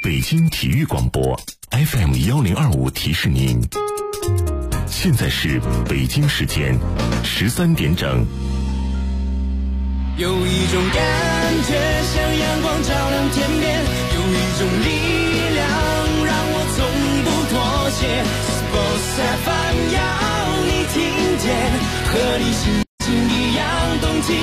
北京体育广播 FM1025提示您，现在是北京时间13点整。 有一种感觉像阳光照亮天边，有一种力量让我从不妥协。Sports FM 要你听见，和你心情一样动起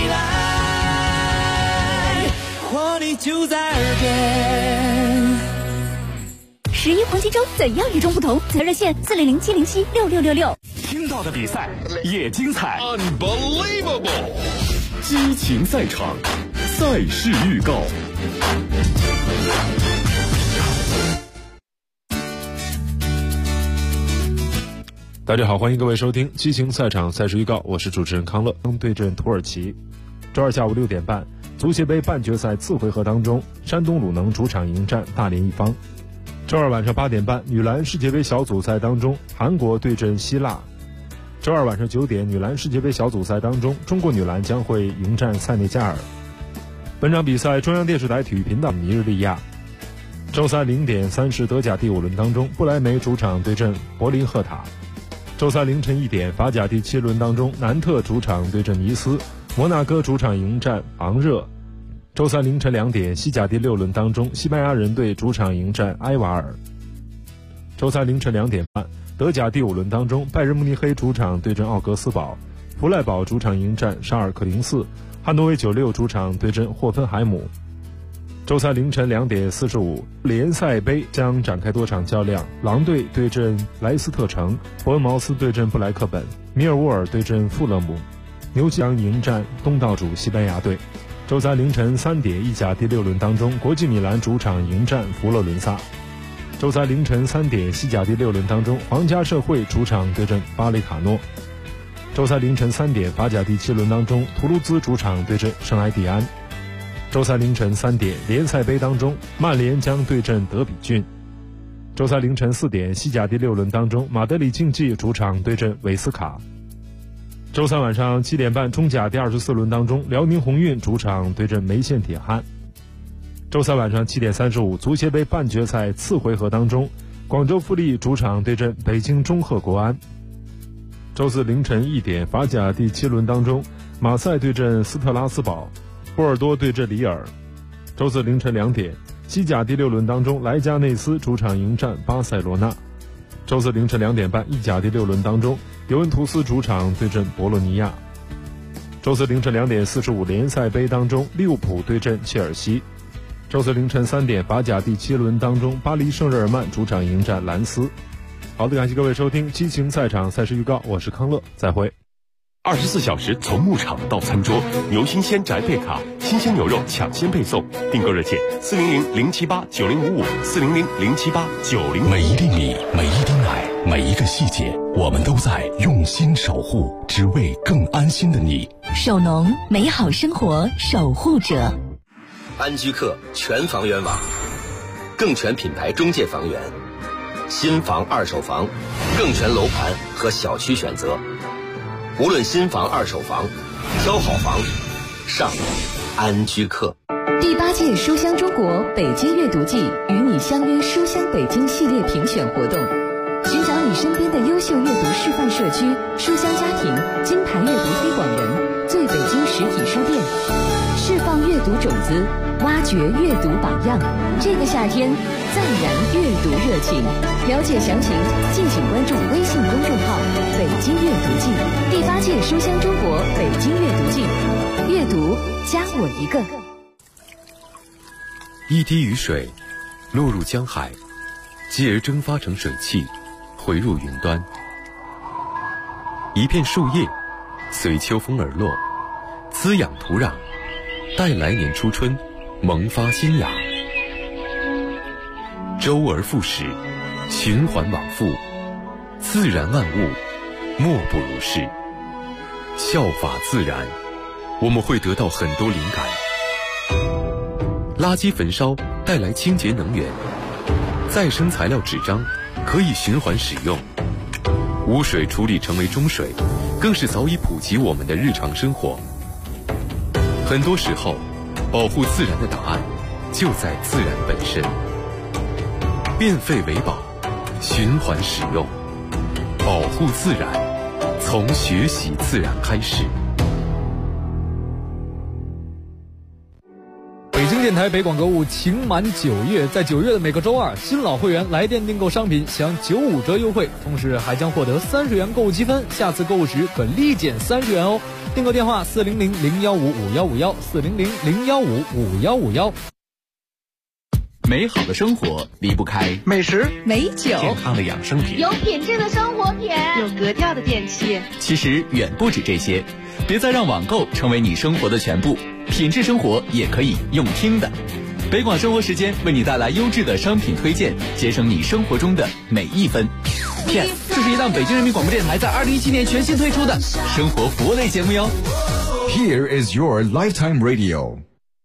来，活力就在耳边。 11黄金周怎样与众不同？热线400-707-6666。 听到的比赛也精彩 ，Unbelievable！ 激情赛场，赛事预告。 大家好，欢迎各位收听激情赛场赛事预告，我是主持人康乐。对阵土耳其。周二下午6点半，足协杯半决赛次回合当中，山东鲁能主场迎战大连一方。周二晚上8点半，女篮世界杯小组赛当中，韩国对阵希腊。周二晚上9点，女篮世界杯小组赛当中，中国女篮将会迎战塞内加尔。本场比赛中央电视台体育频道尼日利亚。周三0点30，德甲第5轮当中，不莱梅主场对阵柏林赫塔。周三凌晨1点，法甲第7轮当中，南特主场对阵尼斯，摩纳哥主场迎战昂热。周三凌晨2点，西甲第6轮当中，西班牙人队主场迎战埃瓦尔。周三凌晨2点半，德甲第5轮当中，拜仁慕尼黑主场对阵奥格斯堡，弗赖堡主场迎战沙尔克04，汉诺威96主场对阵霍芬海姆。周三凌晨2点45，联赛杯将展开多场较量，狼队对阵莱斯特城，伯恩茅斯对阵布莱克本，米尔沃尔对阵富勒姆，纽基将迎战东道主西班牙队。周三凌晨3点，意甲第6轮当中，国际米兰主场迎战佛罗伦萨。周三凌晨3点，西甲第6轮当中，皇家社会主场对阵巴雷卡诺。周三凌晨3点，法甲第7轮当中，图卢兹主场对阵圣埃蒂安。周三凌晨3点，联赛杯当中，曼联将对阵德比郡。周三凌晨4点，西甲第6轮当中，马德里竞技主场对阵韦斯卡。周三晚上7点半，中甲第24轮当中，辽宁宏运主场对阵梅县铁汉。周三晚上7点35，足协杯半决赛次回合当中，广州富力主场对阵北京中赫国安。周四凌晨1点，法甲第7轮当中，马赛对阵斯特拉斯堡，波尔多对阵里尔。周四凌晨2点，西甲第6轮当中，莱加内斯主场迎战巴塞罗那。周四凌晨2点半，意甲第6轮当中，尤文图斯主场对阵博洛尼亚。周四凌晨2点45，联赛杯当中，利物浦对阵切尔西。周四凌晨3点，法甲第7轮当中，巴黎圣日耳曼主场迎战兰斯。好的，感谢各位收听激情赛场赛事预告，我是康乐，再会。 24小时从牧场到餐桌，牛新鲜宅配卡，新鲜牛肉抢先配送。订购热线400-078-9055，400-078-9055。 每一粒米，每一滴奶，每一个细节，我们都在用心守护，只为更安心的你。 守农，美好生活守护者。 安居客全房源网，更全品牌中介房源，新房二手房，更全楼盘和小区选择。无论新房二手房，挑好房上安居客。 第8届书香中国北京阅读季与你相约书香北京系列评选活动，寻找你身边的优秀阅读示范社区、书香家庭、金牌阅读推广人、最北京实体书店，释放阅读种子，挖掘阅读榜样。这个夏天暂燃阅读热情，了解详情敬请关注微信公众号北京阅读季。第8届书香中国北京阅读季，阅读加我一个。 一滴雨水落入江海，继而蒸发成水汽，回入云端。一片树叶随秋风而落，滋养土壤，待来年初春萌发新芽。周而复始，循环往复，自然万物莫不如是。效法自然，我们会得到很多灵感。垃圾焚烧带来清洁能源，再生材料纸张可以循环使用，污水处理成为中水，更是早已普及我们的日常生活。很多时候，保护自然的答案就在自然本身。 变废为宝，循环使用，保护自然，从学习自然开始。 北京电台北广购物情满9月，在9月的每个周二，新老会员来电订购商品享95折优惠，同时还将获得30元购物积分，下次购物时可立减30元哦。订购电话400-015-5151，400-015-5151。 美好的生活离不开美食、 美酒、 健康的养生品、 有品质的生活品、 有格调的电器。 其实远不止这些，别再让网购成为你生活的全部，品质生活也可以用听的。北广生活时间为你带来优质的商品推荐，节省你生活中的每一分。这是一档北京人民广播电台在2017年全新推出的生活服务类节目哟。 Here is your lifetime radio。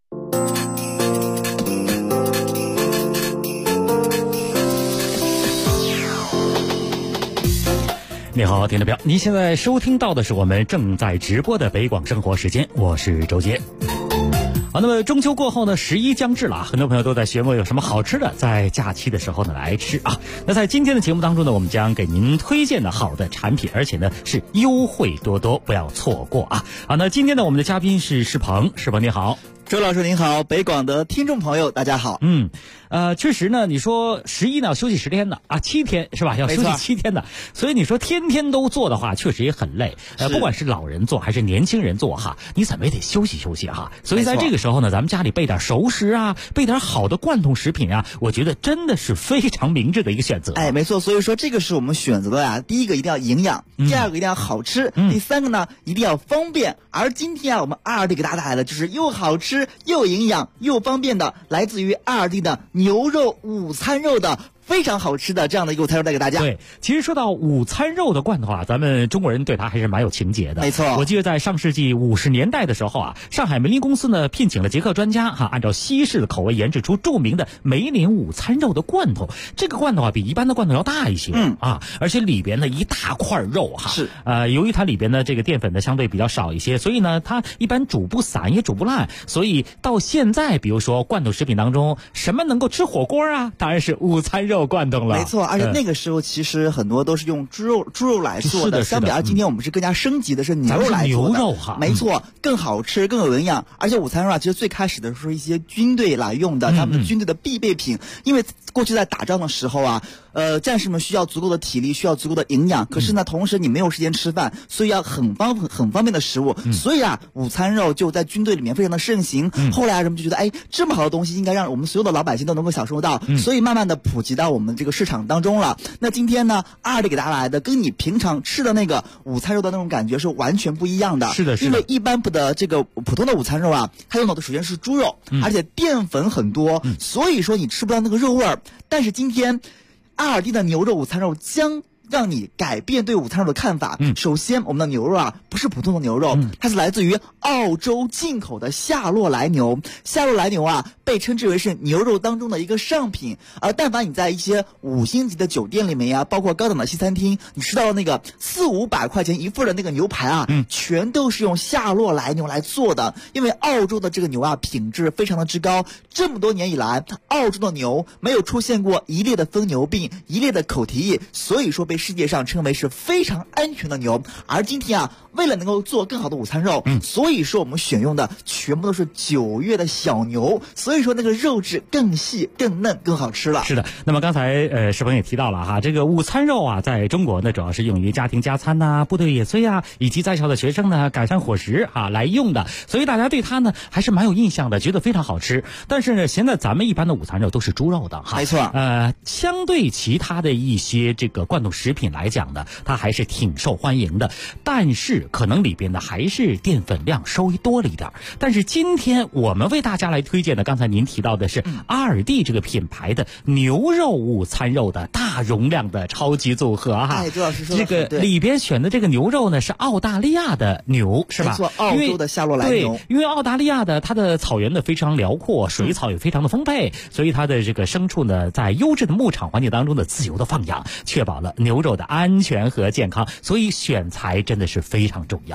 你好，听众朋友，您现在收听到的是我们正在直播的北广生活时间，我是周杰。好，那么中秋过后呢，11将至了，很多朋友都在询问有什么好吃的，在假期的时候呢来吃啊。那在今天的节目当中呢，我们将给您推荐的好的产品，而且呢是优惠多多，不要错过啊。好，那今天呢我们的嘉宾是世鹏，世鹏你好。 周老师您好，北广的听众朋友大家好。 确实呢，你说11呢要休息10天的啊，7天是吧？要休息7天的，所以你说天天都做的话，确实也很累。不管是老人做还是年轻人做哈，你怎么也得休息休息哈。所以在这个时候呢，咱们家里备点熟食啊，备点好的罐头食品啊，我觉得真的是非常明智的一个选择。 哎，没错，所以说这个是我们选择的呀。第一个一定要营养，第二个一定要好吃，第三个呢一定要方便。而今天啊，我们2D 给大家带来的就是又好吃又营养又方便的，来自于2D 的牛肉午餐肉的非常好吃的这样的一个午餐肉带给大家。 对，其实说到午餐肉的罐头啊，咱们中国人对它还是蛮有情节的。 没错， 我记得在上世纪50年代的时候啊，上海梅林公司呢聘请了捷克专家按照西式的口味研制出著名的梅林午餐肉的罐头。这个罐头啊比一般的罐头要大一些，而且里边呢一大块肉哈。 是， 由于它里边的这个淀粉呢相对比较少一些，所以呢它一般煮不散也煮不烂，所以到现在比如说罐头食品当中什么能够吃火锅啊，当然是午餐肉罐头了。 没错，而且那个时候其实很多都是用猪肉来做的，相比而今天我们是更加升级的是牛肉来做的。 牛肉哈， 没错，更好吃更有营养。而且午餐肉啊，其实最开始的时候一些军队来用的，他们的军队的必备品，因为过去在打仗的时候啊，战士们需要足够的体力，需要足够的营养，可是呢同时你没有时间吃饭，所以要很方便的食物，所以啊午餐肉就在军队里面非常的盛行。后来人们就觉得哎，这么好的东西应该让我们所有的老百姓都能够享受到，所以慢慢的普及到我们这个市场当中了。那今天呢2D 给大家来的跟你平常吃的那个午餐肉的那种感觉是完全不一样的。 是的， 因为一般的这个普通的午餐肉啊，它用到的首先是猪肉，而且淀粉很多，所以说你吃不到那个肉味儿。但是今天2D 的牛肉午餐肉将让你改变对午餐肉的看法。首先我们的牛肉啊不是普通的牛肉，它是来自于澳洲进口的夏洛莱牛。夏洛莱牛啊被称之为是牛肉当中的一个上品，而但凡你在一些5星级的酒店里面呀，包括高档的西餐厅，你吃到那个400-500块钱一份的那个牛排啊，全都是用夏洛莱牛来做的。因为澳洲的这个牛啊品质非常的之高，这么多年以来澳洲的牛没有出现过一例的疯牛病，一例的口蹄疫，所以说被世界上称为是非常安全的牛。而今天啊，为了能够做更好的午餐肉，所以说我们选用的全部都是9月的小牛，所以说那个肉质更细更嫩更好吃了。 是的，那么刚才世鹏也提到了哈，这个午餐肉啊在中国呢主要是用于家庭加餐呐、部队野炊啊，以及在校的学生呢改善伙食来用的，所以大家对它呢还是蛮有印象的，觉得非常好吃。但是呢现在咱们一般的午餐肉都是猪肉的哈， 没错。 相对其他的一些这个罐头食品来讲呢，它还是挺受欢迎的，但是可能里边呢还是淀粉量稍微多了一点。但是今天我们为大家来推荐的，刚才您提到的是2D 这个品牌的牛肉午餐肉的大容量的超级组合哈。 周老师说这个里边选的这个牛肉呢是澳大利亚的牛，是吧？ 没错，澳洲的夏洛莱牛。 对，因为澳大利亚的它的草原呢非常辽阔，水草也非常的丰沛，所以它的这个牲畜呢在优质的牧场环境当中的自由的放养，确保了牛肉的安全和健康，所以选材真的是非常重要。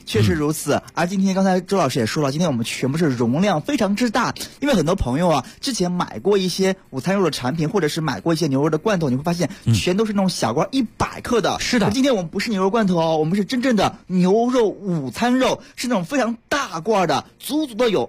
确实如此。而今天刚才周老师也说了，今天我们全部是容量非常之大，因为很多朋友啊之前买过一些午餐肉的产品，或者是买过一些牛肉的罐头，你会发现全都是那种小罐100克的。 是的。 今天我们不是牛肉罐头哦，我们是真正的牛肉午餐肉，是那种非常大罐的，足足的有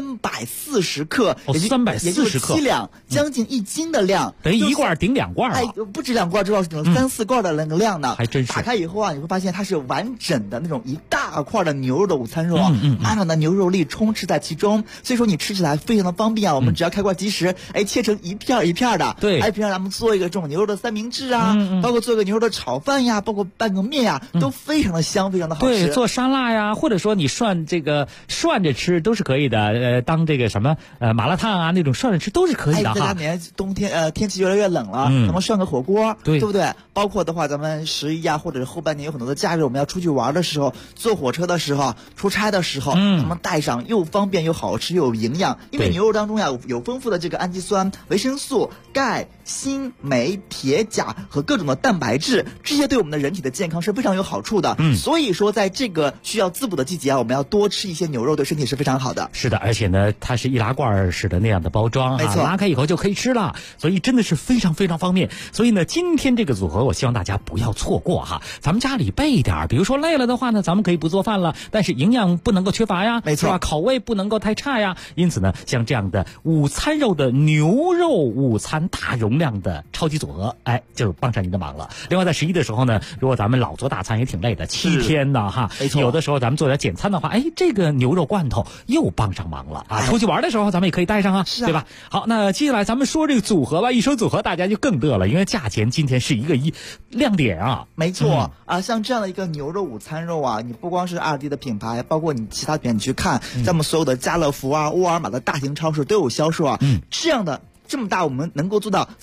340克， 也就是 7两，将近1斤的量， 等于一罐顶2罐哎，不止2罐，周老师顶了3、4罐的那个量呢。 还真是。 打开以后啊，你会发现它是完整的那种一大块的牛肉的午餐肉啊，满满的牛肉粒充斥在其中，所以说你吃起来非常的方便啊。我们只要开罐即食，切成一片一片的。 对。 平常咱们做一个这种牛肉的三明治啊，包括做一个牛肉的炒饭呀，包括拌个面呀，都非常的香，非常的好吃。 对，做沙拉呀，或者说你涮着吃都是可以的。当这个什么麻辣烫啊那种涮着吃都是可以的哈。 在家里面冬天天气越来越冷了，咱们涮个火锅，对不对？包括的话，咱们11啊，或者是后半年有很多的假日，我们要出去玩的时候，坐火车的时候，出差的时候，咱们带上又方便又好吃又有营养。因为牛肉当中呀有丰富的这个氨基酸、维生素、钙、锌、镁、铁、钾和各种的蛋白质，这些对我们的人体的健康是非常有好处的。所以说在这个需要滋补的季节啊，我们要多吃一些牛肉，对身体是非常好的。 是的，而且呢，它是易拉罐式的那样的包装啊，拉开以后就可以吃了，所以真的是非常非常方便。所以呢，今天这个组合我希望大家不要错过哈。咱们家里备一点，比如说累了的话呢，咱们可以不做饭了，但是营养不能够缺乏呀， 没错， 是吧？口味不能够太差呀。因此呢，像这样的午餐肉的牛肉午餐大容量的超级组合，就帮上您的忙了。另外在11的时候呢，如果咱们老做大餐也挺累的，7天呢哈，有的时候咱们做点简餐的话，这个牛肉罐头又帮上忙了啊！出去玩的时候咱们也可以带上啊，对吧？好，那接下来咱们说这个组合吧，一说组合大家就更乐了，因为价钱今天是一个亮点啊。 没错像这样的一个牛肉午餐肉啊，你不光是2D 的品牌，包括你其他品牌你去看，在我们所有的家乐福啊、沃尔玛的大型超市都有销售啊。这样的这么大，我们能够做到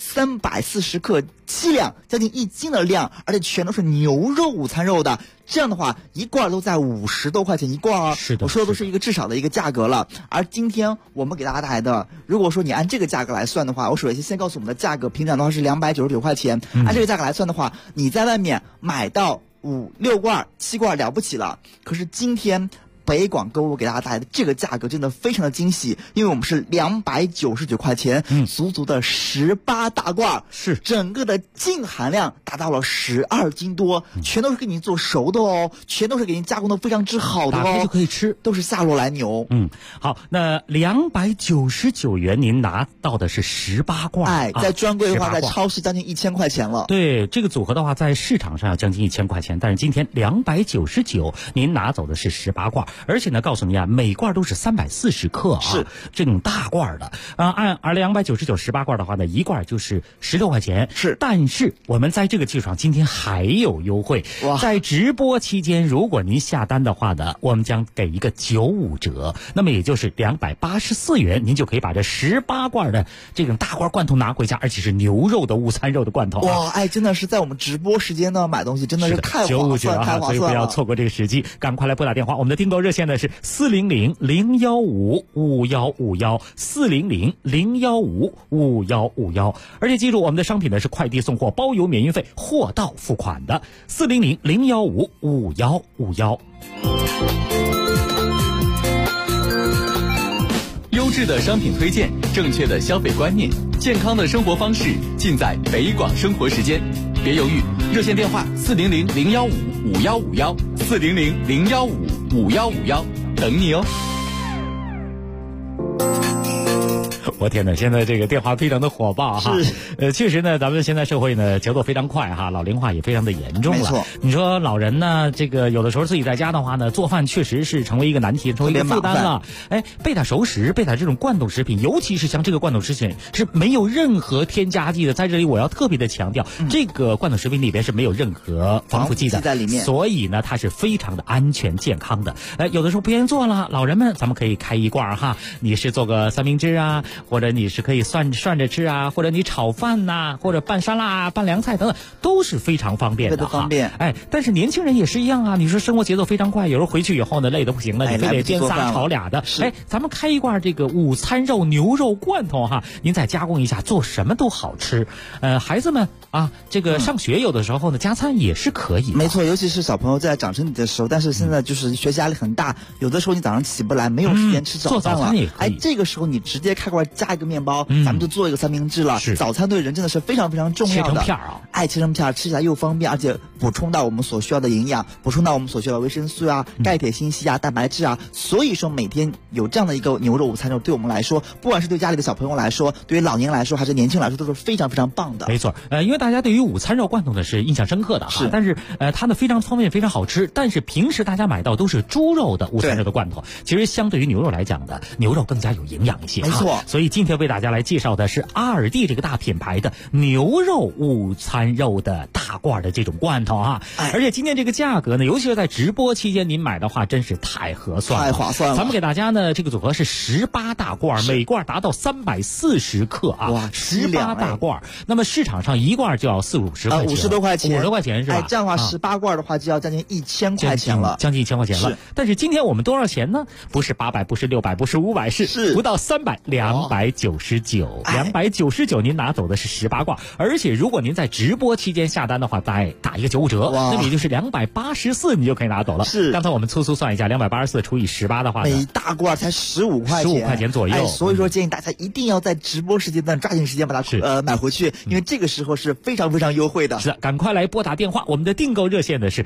340克7两，将近1斤的量，而且全都是牛肉午餐肉的。这样的话，一罐都在50多块钱一罐啊！ 是的， 我说的都是一个至少的一个价格了。而今天我们给大家带来的，如果说你按这个价格来算的话，我首先告诉我们的价格，平常的话是299块钱。按这个价格来算的话，你在外面买到5、6罐、7罐了不起了。可是今天北广购物给大家带来的这个价格真的非常的惊喜，因为我们是299块钱，足足的18大罐， 是整个的净含量达到了12斤多，全都是给您做熟的哦，全都是给您加工的非常之好的哦， 打开就可以吃， 都是夏洛来牛。 好，那299元您拿到的是18罐， 在专柜的话，在超市将近1000块钱了。 对，这个组合的话，在市场上要将近1000块钱，但是今天299，您拿走的是18罐。而且呢，告诉你啊，每罐都是340克啊， 是这种大罐的按299 18罐的话呢，一罐就是16块钱。 是， 但是我们在这个基础上，今天还有优惠。在直播期间，如果您下单的话呢，我们将给一个95折，那么也就是284元，您就可以把这18罐的这种大罐罐头拿回家，而且是牛肉的午餐肉的罐头。 真的是在我们直播时间呢买东西，真的是太划算，太划算了。 所以不要错过这个时机，赶快来拨打电话。我们的订购热线呢是400-015-5151，400-015-5151。而且记住，我们的商品呢是快递送货，包邮免运费，货到付款的。400-015-5151。 优质的商品推荐，正确的消费观念，健康的生活方式，尽在北广生活时间。别犹豫，热线电话400-015-5151，400-015-5151，等你哦。 我天哪，现在这个电话非常的火爆哈。确实呢，咱们现在社会呢节奏非常快哈，老龄化也非常的严重了。 没错， 你说老人呢，这个有的时候自己在家的话呢，做饭确实是成为一个难题，成为一个负担了。备点熟食，备点这种罐头食品，尤其是像这个罐头食品是没有任何添加剂的。在这里我要特别的强调，这个罐头食品里边是没有任何防腐剂的， 在里面， 所以呢它是非常的安全健康的。有的时候不愿意做了，老人们咱们可以开一罐哈，你是做个三明治啊， 或者你是可以涮着吃啊，或者你炒饭呐，或者拌沙拉、拌凉菜等等，都是非常方便的哈。 方便。 哎，但是年轻人也是一样啊。你说生活节奏非常快，有时候回去以后呢累得不行了，你非得颠仨炒俩的。哎，咱们开一罐这个午餐肉牛肉罐头哈，您再加工一下，做什么都好吃。孩子们啊，这个上学有的时候呢，加餐也是可以的。 没错，尤其是小朋友在长身体的时候，但是现在就是学习压力很大，有的时候你早上起不来，没有时间吃早饭了。 做早餐也可以。 哎，这个时候你直接开罐加一个面包，咱们就做一个三明治了。早餐对人真的是非常非常重要的。 切成片啊， 切成片，吃起来又方便，而且补充到我们所需要的营养，补充到我们所需要的维生素啊、钙、铁、锌、硒啊、蛋白质啊。所以说每天有这样的一个牛肉午餐肉，对我们来说，不管是对家里的小朋友来说，对于老年来说，还是年轻人来说，都是非常非常棒的。 没错，因为大家对于午餐肉罐头呢是印象深刻的哈，但是它呢非常方便，非常好吃。但是平时大家买到都是猪肉的午餐肉的罐头，其实相对于牛肉来讲的，牛肉更加有营养一些。 没错， 所以今天为大家来介绍的是阿尔蒂这个大品牌的牛肉午餐肉的大罐的这种罐头啊，而且今天这个价格呢，尤其是在直播期间您买的话，真是太合算了， 太划算了。 咱们给大家呢这个组合是18大罐，每罐达到340克啊， 哇 ，18大罐。那么市场上一罐就要40-50块钱 ，50多块钱 ，50多块钱是吧？ 哎，这样的话18罐的话就要将近1000块钱了， 将近1000块钱了。但是今天我们多少钱呢？不是800，不是600，不是500，是不到300，299，299您拿走的是18罐。而且如果您在直播期间下单的话，打一个95折，那么也就是284，你就可以拿走了。 是， 刚才我们粗算一下，284除以18的话， 每大罐才15块钱，15 块钱左右。 所以说建议大家一定要在直播时间段抓紧时间把它买回去，因为这个时候是非常非常优惠的。 是的，赶快来拨打电话，我们的订购热线呢是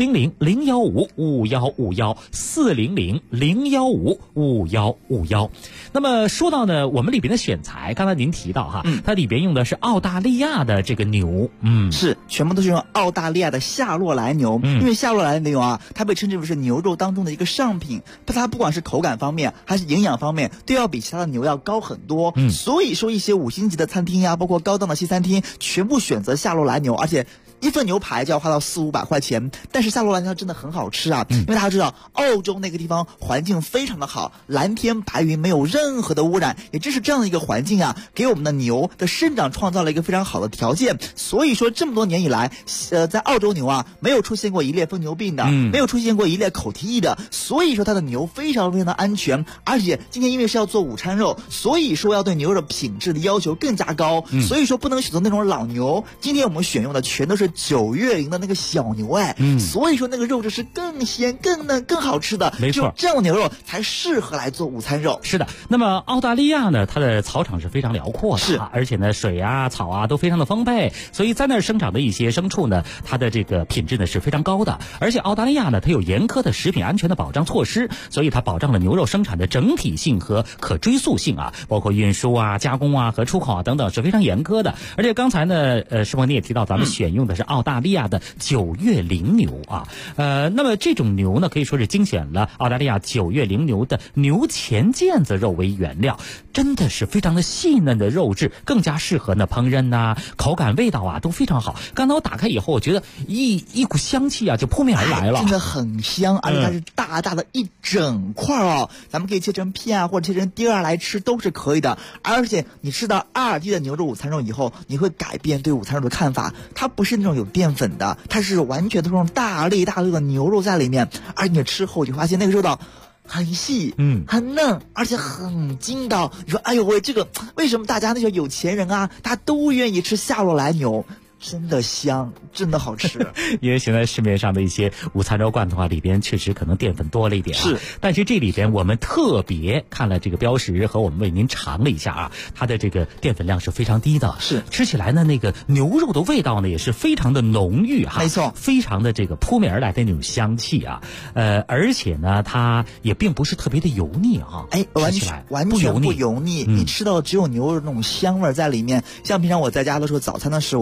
400-015-5151，400-015-5151。那么说到呢，我们里边的选材，刚才您提到哈，它里边用的是澳大利亚的这个牛， 是全部都是用澳大利亚的夏洛莱牛，因为夏洛莱牛啊，它被称之为是牛肉当中的一个上品，它不管是口感方面还是营养方面，都要比其他的牛要高很多。所以说一些5星级的餐厅呀，包括高档的西餐厅，全部选择夏洛莱牛，而且一份牛排就要花到400-500块钱，但是夏洛莱牛真的很好吃啊，因为大家知道澳洲那个地方环境非常的好，蓝天白云，没有任何的污染，也正是这样的一个环境啊，给我们的牛的生长创造了一个非常好的条件。所以说这么多年以来，在澳洲牛啊，没有出现过一列疯牛病的，没有出现过一列口蹄疫的，所以说它的牛非常非常的安全。而且今天因为是要做午餐肉，所以说要对牛肉品质的要求更加高，所以说不能选择那种老牛，今天我们选用的全都是9月龄的那个小牛，所以说那个肉质是更鲜、更嫩、更好吃的。 没错， 这样的牛肉才适合来做午餐肉。 是的，那么澳大利亚呢，它的草场是非常辽阔的，而且呢水啊、草啊都非常的丰沛，所以在那儿生长的一些牲畜呢，它的这个品质呢是非常高的。而且澳大利亚呢，它有严苛的食品安全的保障措施，所以它保障了牛肉生产的整体性和可追溯性啊，包括运输啊、加工啊和出口啊等等是非常严苛的。而且刚才呢，师傅你也提到，咱们选用的是澳大利亚的9月龄牛啊，那么这种牛呢，可以说是精选了澳大利亚9月龄牛的牛前腱子肉为原料，真的是非常的细嫩的肉质，更加适合呢烹饪呐，口感味道啊都非常好。刚才我打开以后，我觉得一股香气啊就扑面而来了， 真的很香，而且它是大大的一整块哦，咱们可以切成片啊，或者切成丁儿来吃都是可以的。而且你吃到阿尔蒂的牛肉午餐肉以后，你会改变对午餐肉的看法，它不是那种有淀粉的，它是完全都是用大粒的牛肉在里面，而且你吃后就发现那个肉道很细，很嫩，而且很筋道。你说，哎呦喂，这个为什么大家那些有钱人啊，他都愿意吃夏洛莱牛？真的香，真的好吃。 因为现在市面上的一些午餐肉罐头啊，里边确实可能淀粉多了一点啊。 是， 但是这里边我们特别看了这个标识，和我们为您尝了一下啊，它的这个淀粉量是非常低的。 是， 吃起来呢，那个牛肉的味道呢也是非常的浓郁哈。 没错， 非常的这个扑面而来的那种香气啊。而且呢，它也并不是特别的油腻啊。 哎，完全不油腻。你吃到只有牛肉那种香味在里面。像平常我在家的时候，早餐的时候我就喜欢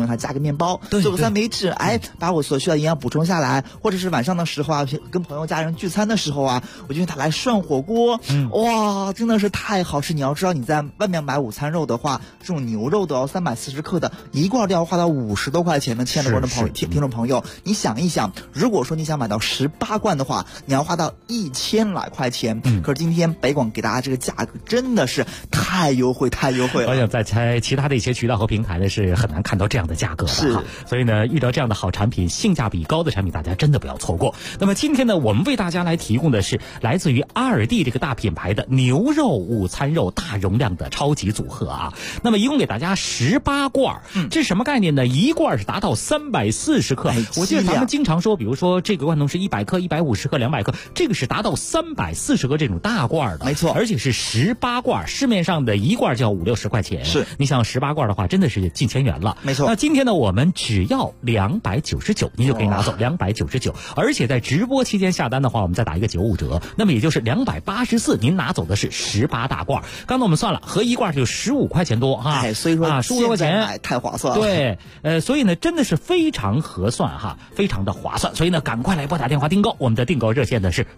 友还加个面包，做个三明治，哎，把我所需要的营养补充下来，或者是晚上的时候啊，跟朋友家人聚餐的时候啊，我就用它来涮火锅，哇，真的是太好吃！你要知道你在外面买午餐肉的话，这种牛肉的340克的一罐都要花到50多块钱的，亲爱的观众听众朋友，你想一想，如果说你想买到18罐的话，你要花到1000来块钱，可是今天北广给大家这个价格真的是太优惠了。 我想在其他的一些渠道和平台呢是很难看到这样的价格的哈，所以呢遇到这样的好产品，性价比高的产品，大家真的不要错过。那么今天呢，我们为大家来提供的是来自于阿尔蒂这个大品牌的牛肉午餐肉大容量的超级组合啊。那么一共给大家18罐，这是什么概念呢？一罐是达到340克。我记得咱们经常说，比如说这个罐头是100克、150克、200克，这个是达到340克这种大罐的， 没错， 而且是18罐，市面上的一罐就要50-60块钱。 是， 你想18罐的话，真的是近千元了。 没错。 那今天呢，我们只要299，您就可以拿走299，而且在直播期间下单的话，我们再打一个95折，那么也就是284，您拿走的是18大罐。刚才我们算了，合一罐就15块钱多哈， 所以说 15多块钱太划算了。 对，所以呢，真的是非常合算哈，非常的划算。所以呢，赶快来拨打电话订购，我们的订购热线呢是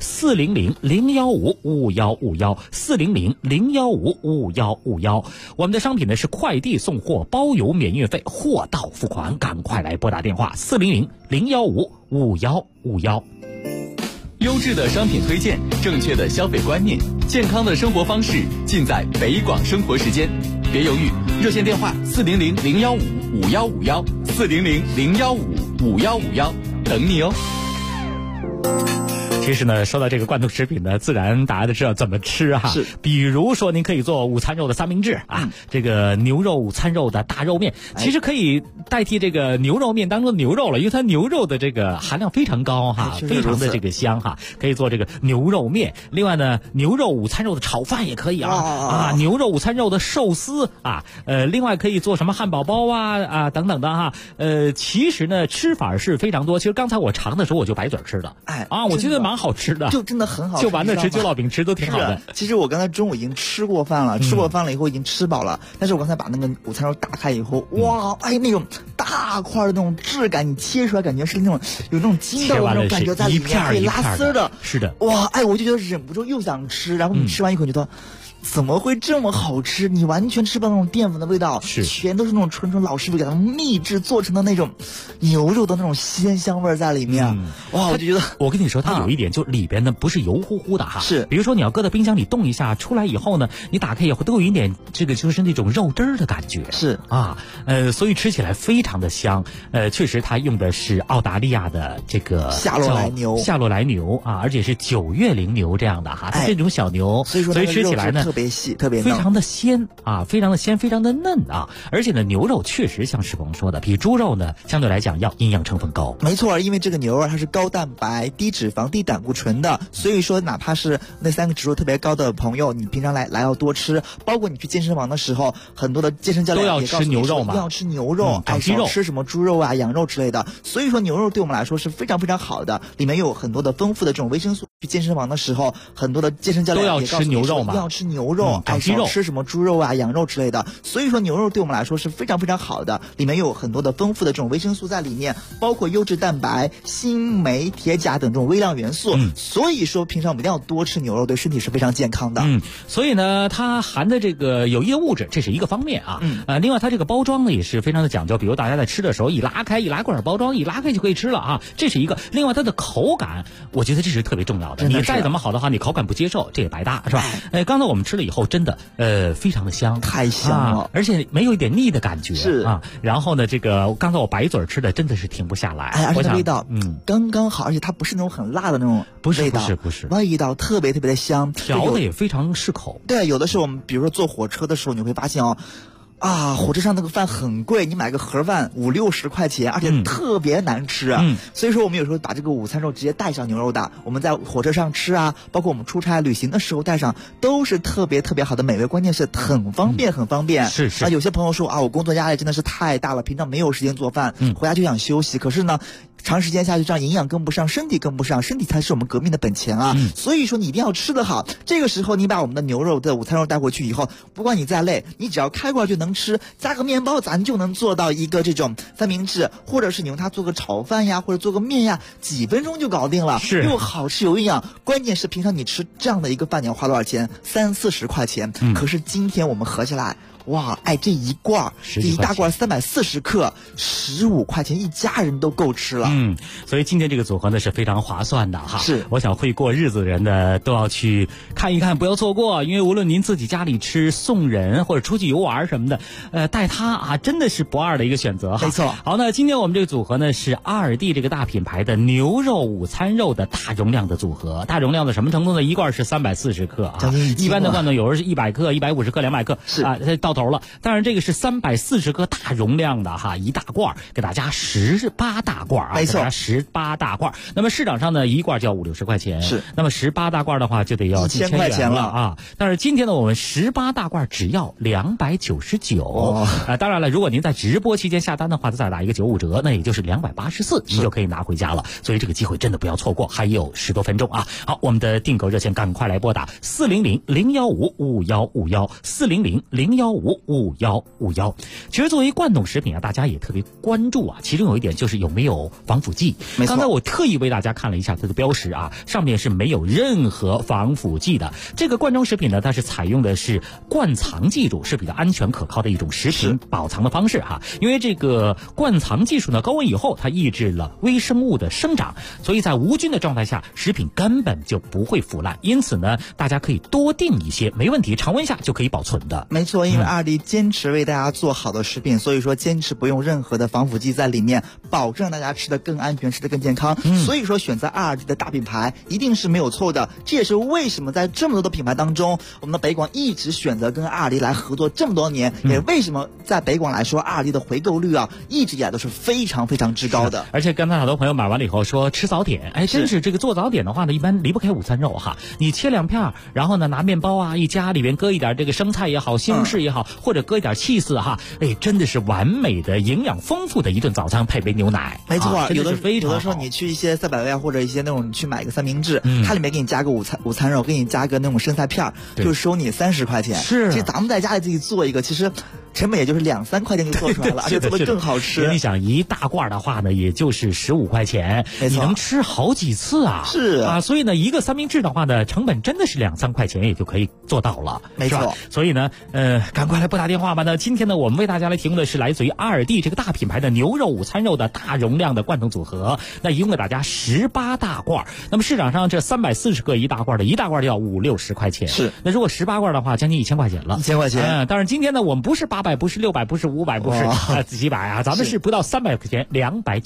400-015-5151，400-015-5151。我们的商品呢是快递送货，包邮免运费，货到付款，赶快来拨打电话400-015-5151。 优质的商品推荐，正确的消费观念，健康的生活方式，尽在北广生活时间。别犹豫，热线电话400-015-5151，400-015-5151，等你哦。 其实呢，说到这个罐头食品呢，自然大家都知道怎么吃哈。 是， 比如说您可以做午餐肉的三明治啊，这个牛肉午餐肉的大肉面，其实可以代替这个牛肉面当中的牛肉了，因为它牛肉的这个含量非常高哈，非常的这个香哈，可以做这个牛肉面。另外呢，牛肉午餐肉的炒饭也可以啊，牛肉午餐肉的寿司啊，另外可以做什么汉堡包啊等等的哈。其实呢，吃法是非常多。其实刚才我尝的时候我就白嘴吃的，我觉得蛮好吃的， 就真的很好吃， 就丸子吃、就烙饼吃都挺好的。 其实我刚才中午已经吃过饭了，吃过饭了以后已经吃饱了，但是我刚才把那个午餐肉打开以后，哇，那种大块的那种质感，你切出来感觉是那种有那种筋道的那种感觉在里面，可以拉丝的， 是的， 哇，我就觉得忍不住又想吃，然后你吃完一口觉得。怎么会这么好吃？你完全吃不到那种淀粉的味道，全都是那种纯老师傅给他们秘制做成的那种牛肉的那种鲜香味在里面。哇，我就觉得， 我跟你说，它有一点就里边呢不是油乎乎的哈， 是， 比如说你要搁到冰箱里冻一下，出来以后呢，你打开以后都有一点这个就是那种肉汁儿的感觉， 是啊，所以吃起来非常的香。确实它用的是澳大利亚的这个夏洛来牛啊，而且是9月龄牛这样的哈，它这种小牛， 所以吃起来呢特别细，特别非常的鲜啊，非常的鲜，非常的嫩啊，而且呢，牛肉确实像世鹏说的，比猪肉呢相对来讲要营养成分高。 没错，因为这个牛肉它是高蛋白、低脂肪、低胆固醇的，所以说哪怕是那3个指数特别高的朋友，你平常来要多吃。包括你去健身房的时候，很多的健身教练都要吃牛肉嘛， 一定要吃牛肉，少吃什么猪肉啊、羊肉之类的。所以说牛肉对我们来说是非常非常好的，里面有很多的丰富的这种维生素。去健身房的时候，很多的健身教练都要吃牛肉嘛， 一定要吃牛肉，少吃什么猪肉啊、羊肉之类的。所以说牛肉对我们来说是非常非常好的，里面有很多的丰富的这种维生素在里面，包括优质蛋白、锌、镁、铁、钾等这种微量元素。所以说平常我们一定要多吃牛肉，对身体是非常健康的。 所以呢，它含的这个有益的物质，这是一个方面啊。另外它这个包装呢也是非常的讲究，比如大家在吃的时候一拉罐包装一拉开就可以吃了啊，这是一个。另外它的口感，我觉得这是特别重要的。你再怎么好的话，你口感不接受，这也白搭，是吧？刚才我们吃了以后，真的非常的香， 太香了， 而且没有一点腻的感觉， 是啊。然后呢，这个刚才我白嘴吃的真的是停不下来， 而且味道刚刚好，而且它不是那种很辣的那种味道， 不是， 味道特别特别的香， 调的也非常适口。 对，有的时候我们比如说坐火车的时候，你会发现火车上那个饭很贵，你买个盒饭50-60块钱，而且特别难吃。所以说我们有时候把这个午餐肉直接带上牛肉的，我们在火车上吃啊，包括我们出差旅行的时候带上，都是特别特别好的美味，关键是很方便，很方便。 是有些朋友说我工作压力真的是太大了，平常没有时间做饭，回家就想休息，可是呢长时间下去，这样营养跟不上，身体跟不上，身体才是我们革命的本钱啊！所以说你一定要吃得好。这个时候你把我们的牛肉的午餐肉带回去以后，不管你再累，你只要开罐就能能吃，加个面包咱就能做到一个这种三明治，或者是你用它做个炒饭呀，或者做个面呀，几分钟就搞定了， 是又好吃有营养。关键是平常你吃这样的一个饭，你要花多少钱？30-40块钱。可是今天我们合起来。哇，哎，这一罐这一大罐340克，15块钱，一家人都够吃了。 所以今天这个组合呢是非常划算的哈。 是， 我想会过日子的人呢都要去看一看，不要错过。因为无论您自己家里吃、送人或者出去游玩什么的，带它啊，真的是不二的一个选择哈。 没错。 好，那今天我们这个组合呢是2D 这个大品牌的牛肉午餐肉的大容量的组合。大容量的什么程度呢？一罐是340克啊，一般的罐头有时是100克、150克、200克， 是啊，到头了。当然这个是340克大容量的哈，一大罐给大家18大罐啊， 没错 ，18大罐。那么市场上呢，一罐就要50-60块钱， 是。 那么18大罐的话就得要 1000块钱了啊。但是今天呢，我们18大罐只要299当然了，如果您在直播期间下单的话，再打一个95折，那也就是284，您就可以拿回家了。所以这个机会真的不要错过，还有10多分钟啊。好，我们的订购热线赶快来拨打400-015-5151，400-015-5151。其实作为罐头食品啊，大家也特别关注啊，其中有一点就是有没有防腐剂。刚才我特意为大家看了一下它的标识啊，上面是没有任何防腐剂的。这个罐装食品呢，它是采用的是灌藏技术，是比较安全可靠的一种食品保藏的方式哈。因为这个灌藏技术呢，高温以后它抑制了微生物的生长，所以在无菌的状态下，食品根本就不会腐烂。因此呢，大家可以多订一些，没问题，常温下就可以保存的。 没错，因为2D坚持为大家做好的食品，所以说坚持不用任何的防腐剂在里面，保证大家吃得更安全，吃得更健康。所以说选择2D的大品牌一定是没有错的。这也是为什么在这么多的品牌当中，我们的北广一直选择跟2D来合作这么多年，也为什么在北广来说2D的回购率啊，一直以来都是非常非常之高的。 而且刚才好多朋友买完了以后说吃早点，哎，真是这个做早点的话呢，一般离不开午餐肉哈。你切2片，然后呢拿面包啊一夹，里边搁一点这个生菜也好，西红柿也好，或者搁一点cheese哈，哎，真的是完美的营养丰富的一顿早餐，配杯牛奶。 没错， 有的时候你去一些赛百味啊，或者一些那种去买一个三明治，它里面给你加个午餐肉，给你加个那种生菜片，就收你30块钱。 是， 其实咱们在家里自己做一个，其实成本也就是2-3块钱就做出来了，而且做得更好吃。 你想一大罐的话呢，也就是15块钱，你能吃好几次啊？ 是啊，所以呢，一个三明治的话呢，成本真的是2-3块钱也就可以做到了， 没错。 所以呢，赶快来拨打电话吧。那今天呢，我们为大家来提供的是来自于2D这个大品牌的牛肉午餐肉的大容量的罐头组合，那一共给大家18大罐。那么市场上这340克一大罐的，一大罐就要50-60块钱。 是， 那如果18罐的话，将近1000块钱了。 1000块钱。 当然今天呢，我们不是800，不是600，不是500，不是几百啊，咱们是不到300块钱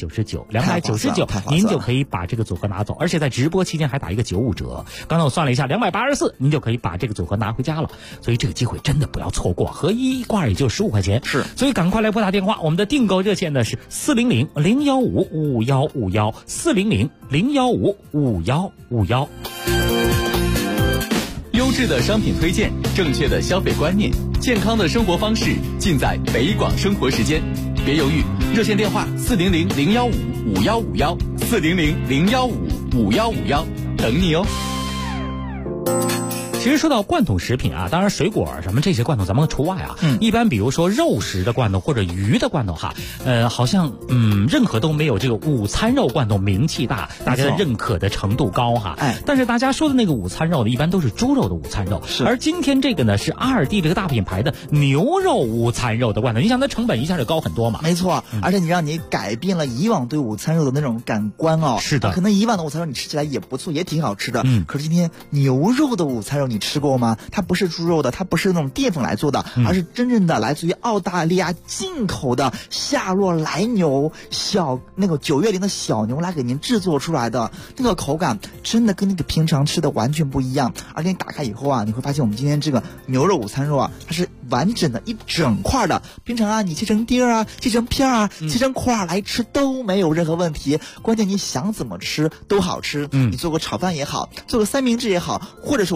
，299，您就可以把这个组合拿走，而且在直播期间还打一个95折。刚才我算了一下，284，您就可以把这个组合拿回家了。所以这个机会真的不要错过，合一罐也就15块钱。 是， 所以赶快来拨打电话，我们的订购热线呢是400-015-5151，400-015-5151。 优质的商品推荐，正确的消费观念，健康的生活方式，尽在北广生活时间。别犹豫，热线电话400-015-5151，400-015-5151，等你哦。 其实说到罐头食品啊，当然水果什么这些罐头咱们除外啊。一般比如说肉食的罐头或者鱼的罐头哈，好像任何都没有这个午餐肉罐头名气大，大家认可的程度高哈。但是大家说的那个午餐肉呢，一般都是猪肉的午餐肉，而今天这个呢是2D这个大品牌的牛肉午餐肉的罐头，你想它成本一下就高很多嘛。 没错，而且让你改变了以往对午餐肉的那种感官哦。 是的， 可能以往的午餐肉你吃起来也不错，也挺好吃的。可是今天牛肉的午餐肉你吃过吗？它不是猪肉的，它不是那种淀粉来做的，而是真正的来自于澳大利亚进口的夏洛莱牛那个9月龄的小牛来给您制作出来的，那个口感真的跟那个平常吃的完全不一样。而且你打开以后啊，你会发现我们今天这个牛肉午餐肉啊，它是完整的一整块的，平常啊你切成丁啊、切成片啊、切成块来吃都没有任何问题，关键你想怎么吃都好吃。你做个炒饭也好，做个三明治也好，或者是我平常在家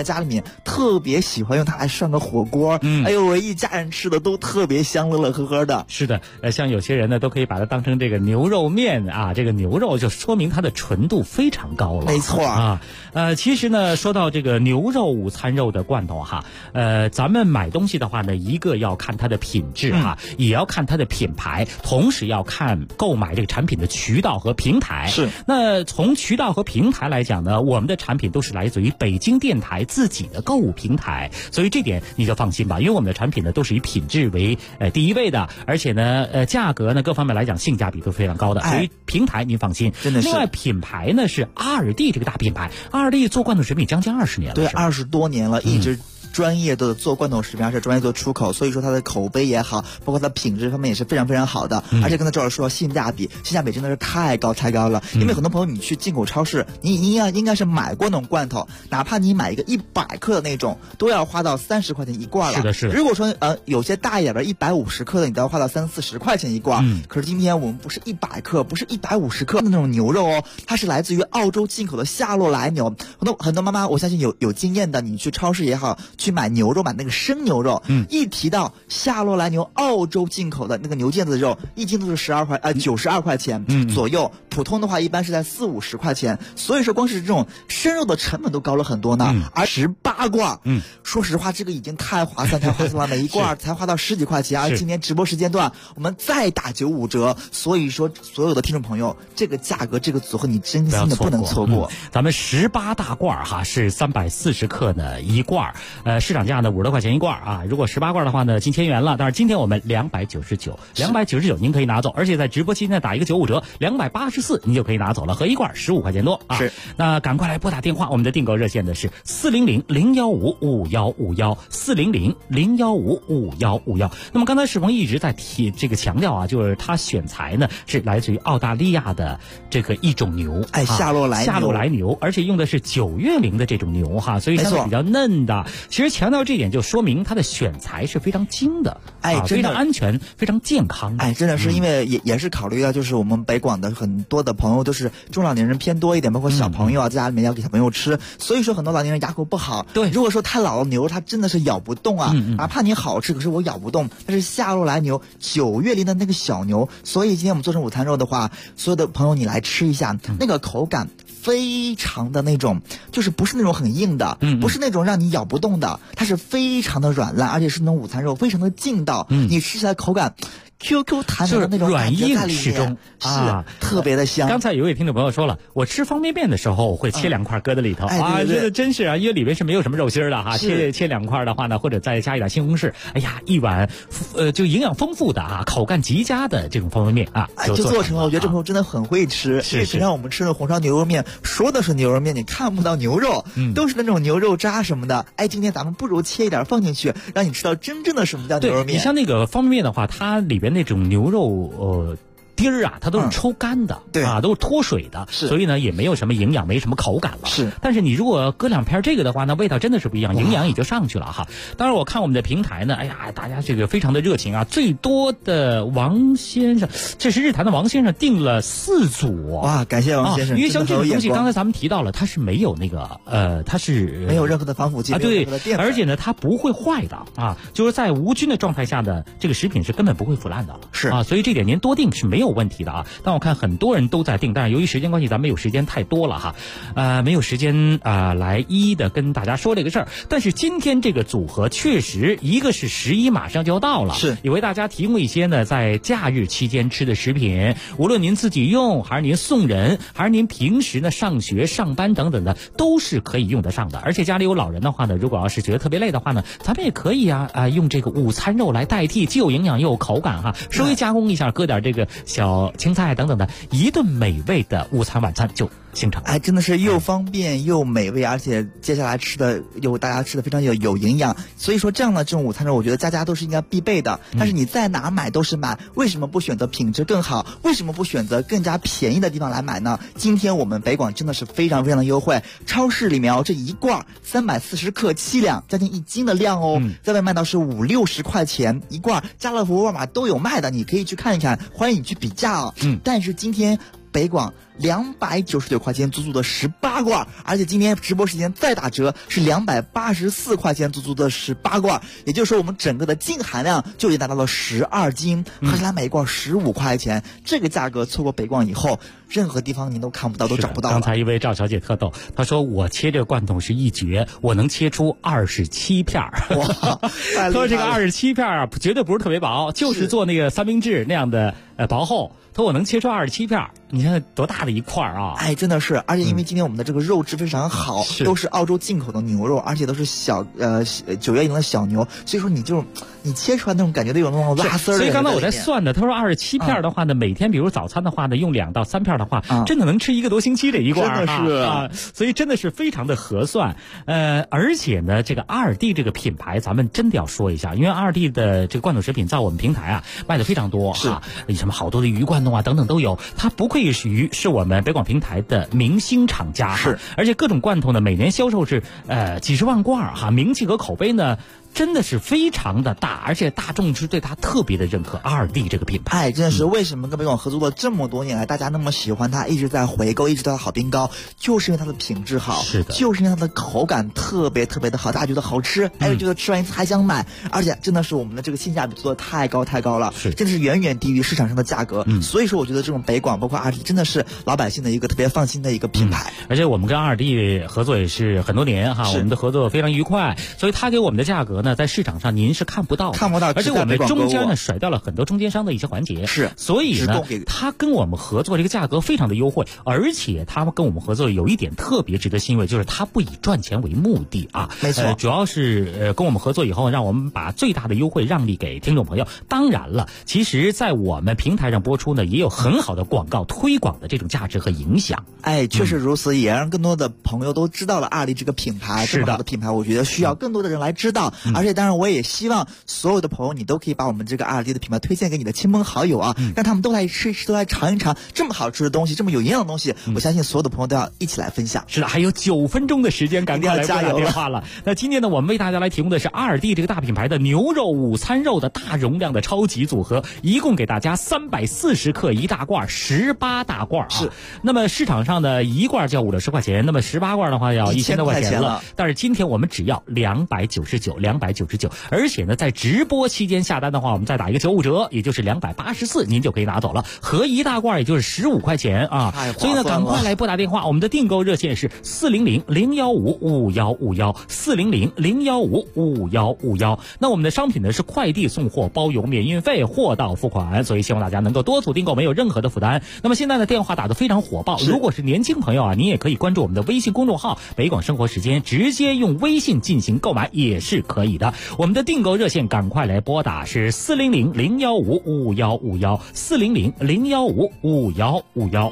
家里面特别喜欢用它来涮个火锅，哎呦，一家人吃的都特别香，乐乐呵呵的。 是的，像有些人呢都可以把它当成这个牛肉面啊，这个牛肉就说明它的纯度非常高了。 没错啊，其实呢，说到这个牛肉午餐肉的罐头哈，咱们买东西的话呢，一个要看它的品质哈，也要看它的品牌，同时要看购买这个产品的渠道和平台。 是。 那从渠道和平台来讲呢，我们的产品都是来自于北京电台自己的购物平台，所以这点你就放心吧，因为我们的产品呢都是以品质为第一位的，而且呢价格呢各方面来讲性价比都非常高的，所以平台您放心。 真的是。 另外品牌呢是阿尔蒂这个大品牌，阿尔蒂做罐头食品将近20年了。 对，20多年了，一直专业的做罐头食品，而且专业做出口，所以说它的口碑也好，包括它品质方面也是非常非常好的。而且刚才周老师说性价比真的是太高了。因为很多朋友你去进口超市，你应该是买过那种罐头，哪怕你买一个100克的那种，都要花到30块钱一罐了。 是的。 如果说有些大一点的150克的，你都要花到30-40块钱一罐。可是今天我们不是100克，不是150克的那种牛肉哦，它是来自于澳洲进口的夏洛来牛。很多妈妈，我相信有经验的，你去超市也好，去买牛肉，买那个生牛肉，一提到夏洛来牛澳洲进口的那个牛腱子肉，一斤都是92块钱左右，普通的话一般是在40-50块钱，所以说光是这种生肉的成本都高了很多呢。而18罐，说实话这个已经太划算了，每一罐才花到10几块钱，而今年直播时间段我们再打95折，所以说所有的听众朋友，这个价格这个组合你真心的不能错过。 咱们18大罐哈是340克的一罐，市场价呢50多块钱一罐啊，如果18罐的话呢近1000元了，但是今天我们299您可以拿走，而且在直播期呢打一个95折，284您就可以拿走了，合一罐15块钱多啊。 是， 那赶快来拨打电话，我们的订购热线呢是400-015-5151，400-015-5151。那么刚才世鹏一直在强调啊，就是他选材呢是来自于澳大利亚的这个一种牛， 夏洛来牛，而且用的是9月龄的这种牛哈，所以相对比较嫩的。其实强调这点就说明它的选材是非常精的，非常安全，非常健康的。 真的是因为也是考虑到就是我们北广的很多的朋友都是中老年人偏多一点，包括小朋友在家里面要给小朋友吃，所以说很多老年人牙口不好。 对， 如果说太老了牛它真的是咬不动啊，哪怕你好吃，可是我咬不动。但是夏洛来牛9月龄的那个小牛，所以今天我们做成午餐肉的话，所有的朋友你来吃一下，那个口感非常的那种，就是不是那种很硬的，不是那种让你咬不动的，它是非常的软烂，而且是那种午餐肉，非常的劲道，你吃起来口感QQ 弹的那种软硬适中啊，特别的香。 刚才有位听众朋友说了，我吃方便面的时候我会切2块搁在里头这个真是啊，因为里面是没有什么肉心的哈，切2块的话呢，或者再加一点西红柿，哎呀，一碗就营养丰富的啊，口感极佳的这种方便面啊， 就做成了。我觉得这朋友真的很会吃，因为平常我们吃的红烧牛肉面说的是牛肉面，你看不到牛肉，都是那种牛肉渣什么的。今天咱们不如切一点放进去，让你吃到真正的什么叫牛肉面。 你像那个方便面的话，它里边那种牛肉丁儿啊，它都是抽干的， 对啊，都是脱水的，所以呢也没有什么营养，没什么口感了。 是， 但是你如果搁2片这个的话呢，味道真的是不一样，营养也就上去了哈。当然我看我们的平台呢，哎呀，大家这个非常的热情啊，最多的王先生，这是日坛的王先生订了4组， 哇，感谢王先生。 因为像这种东西，刚才咱们提到了，它是没有那个它是没有任何的防腐剂啊， 对，而且呢它不会坏的啊，就是在无菌的状态下的这个食品是根本不会腐烂的， 是啊，所以这点您多订是没有问题的啊。但我看很多人都在订，但是由于时间关系，咱没有时间太多了哈，没有时间来一一的跟大家说这个事儿。但是今天这个组合确实，一个是11马上就要到了， 是也为大家提供一些呢在假日期间吃的食品，无论您自己用，还是您送人，还是您平时呢上学、上班等等的，都是可以用得上的。而且家里有老人的话呢，如果要是觉得特别累的话呢，咱们也可以用这个午餐肉来代替，既有营养又有口感哈，稍微加工一下，搁点这个小青菜等等的，一顿美味的午餐晚餐就形成。 真的是又方便又美味，而且接下来吃的大家吃的非常有营养，所以说这样的这种午餐肉，我觉得家家都是应该必备的。但是你在哪买都是买，为什么不选择品质更好？为什么不选择更加便宜的地方来买呢？今天我们北广真的是非常非常的优惠，超市里面这一罐340克7两，将近1斤的量哦，在外卖到是50-60块钱一罐，家乐福、沃尔玛都有卖的，你可以去看一看，欢迎你去比价哦。但是今天北广299块钱足足的18罐，而且今天直播时间再打折是284块钱足足的18罐，也就是说我们整个的净含量就已经达到了12斤，合起来每一罐15块钱，这个价格错过北广以后，任何地方您都看不到，都找不到了。 刚才一位赵小姐特逗，她说我切这个罐头是一绝，我能切出27片儿。 哇， 她说这个27片啊，绝对不是特别薄，就是做那个三明治那样的薄厚。她说我能切出27片，你看多大的一块啊！ 哎，真的是，而且因为今天我们的这个肉质非常好，都是澳洲进口的牛肉，而且都是9月营的小牛，所以说你切出来那种感觉都有那种拉丝儿。 所以刚才我在算的，他说27片的话呢，每天比如早餐的话呢，用2到3片的话，真的能吃1个多星期这一罐， 真的是啊，所以真的是非常的合算。而且呢，这个阿尔蒂这个品牌，咱们真的要说一下，因为阿尔蒂的这个罐头食品在我们平台啊卖的非常多啊，什么好多的鱼罐头啊等等都有，它不愧是我们北广平台的明星厂家， 是， 而且各种罐头呢，每年销售是几十万罐哈，名气和口碑呢真的是非常的大，而且大众是对它特别的认可。阿尔蒂这个品牌， 哎，真的是为什么跟北广合作了这么多年来，大家那么喜欢它，一直在回购，一直在好冰糕，就是因为它的品质好， 是的， 就是因为它的口感特别特别的好，大家觉得好吃，还有觉得吃完一次还想买，而且真的是我们的这个性价比做的太高了， 是， 真的是远远低于市场上的价格。所以说我觉得这种北广包括阿尔蒂真的是老百姓的一个特别放心的一个品牌。 而且我们跟阿尔蒂合作也是很多年哈，我们的合作非常愉快，所以他给我们的价格呢，在市场上您是看不到，而且我们中间呢甩掉了很多中间商的一些环节， 是， 所以呢，他跟我们合作这个价格非常的优惠，而且他跟我们合作有一点特别值得欣慰，就是他不以赚钱为目的啊， 没错， 主要是跟我们合作以后，让我们把最大的优惠让利给听众朋友。当然了，其实在我们平台上播出呢，也有很好的广告推广的这种价值和影响。 哎，确实如此，也让更多的朋友都知道了阿尔蒂这个品牌，这么好的品牌，我觉得需要更多的人来知道。而且当然，我也希望所有的朋友，你都可以把我们这个阿尔蒂的品牌推荐给你的亲朋好友啊，让他们都来吃一吃，都来尝一尝这么好吃的东西，这么有营养的东西。我相信所有的朋友都要一起来分享。 是的，还有9分钟的时间，赶快来拨打电话了。那今天呢，我们为大家来提供的是阿尔蒂这个大品牌的牛肉午餐肉的大容量的超级组合，一共给大家340克一大罐，18大罐啊。 是。 那么市场上的一罐就要50-60块钱，那么18罐的话要1000多块钱了。但是今天我们只要299，而且呢，在直播期间下单的话，我们再打一个95折，也就是284，您就可以拿走了，合一大罐也就是15块钱啊。所以呢，赶快来拨打电话，我们的订购热线是400-015-5151，400-015-5151。那我们的商品呢是快递送货，包邮免运费，货到付款，所以希望大家能够多组订购，没有任何的负担。那么现在的电话打得非常火爆，如果是年轻朋友啊，您也可以关注我们的微信公众号北广生活时间，直接用微信进行购买也是可以的。我们的订购热线赶快来拨打是400-015-5151，400-015-5151。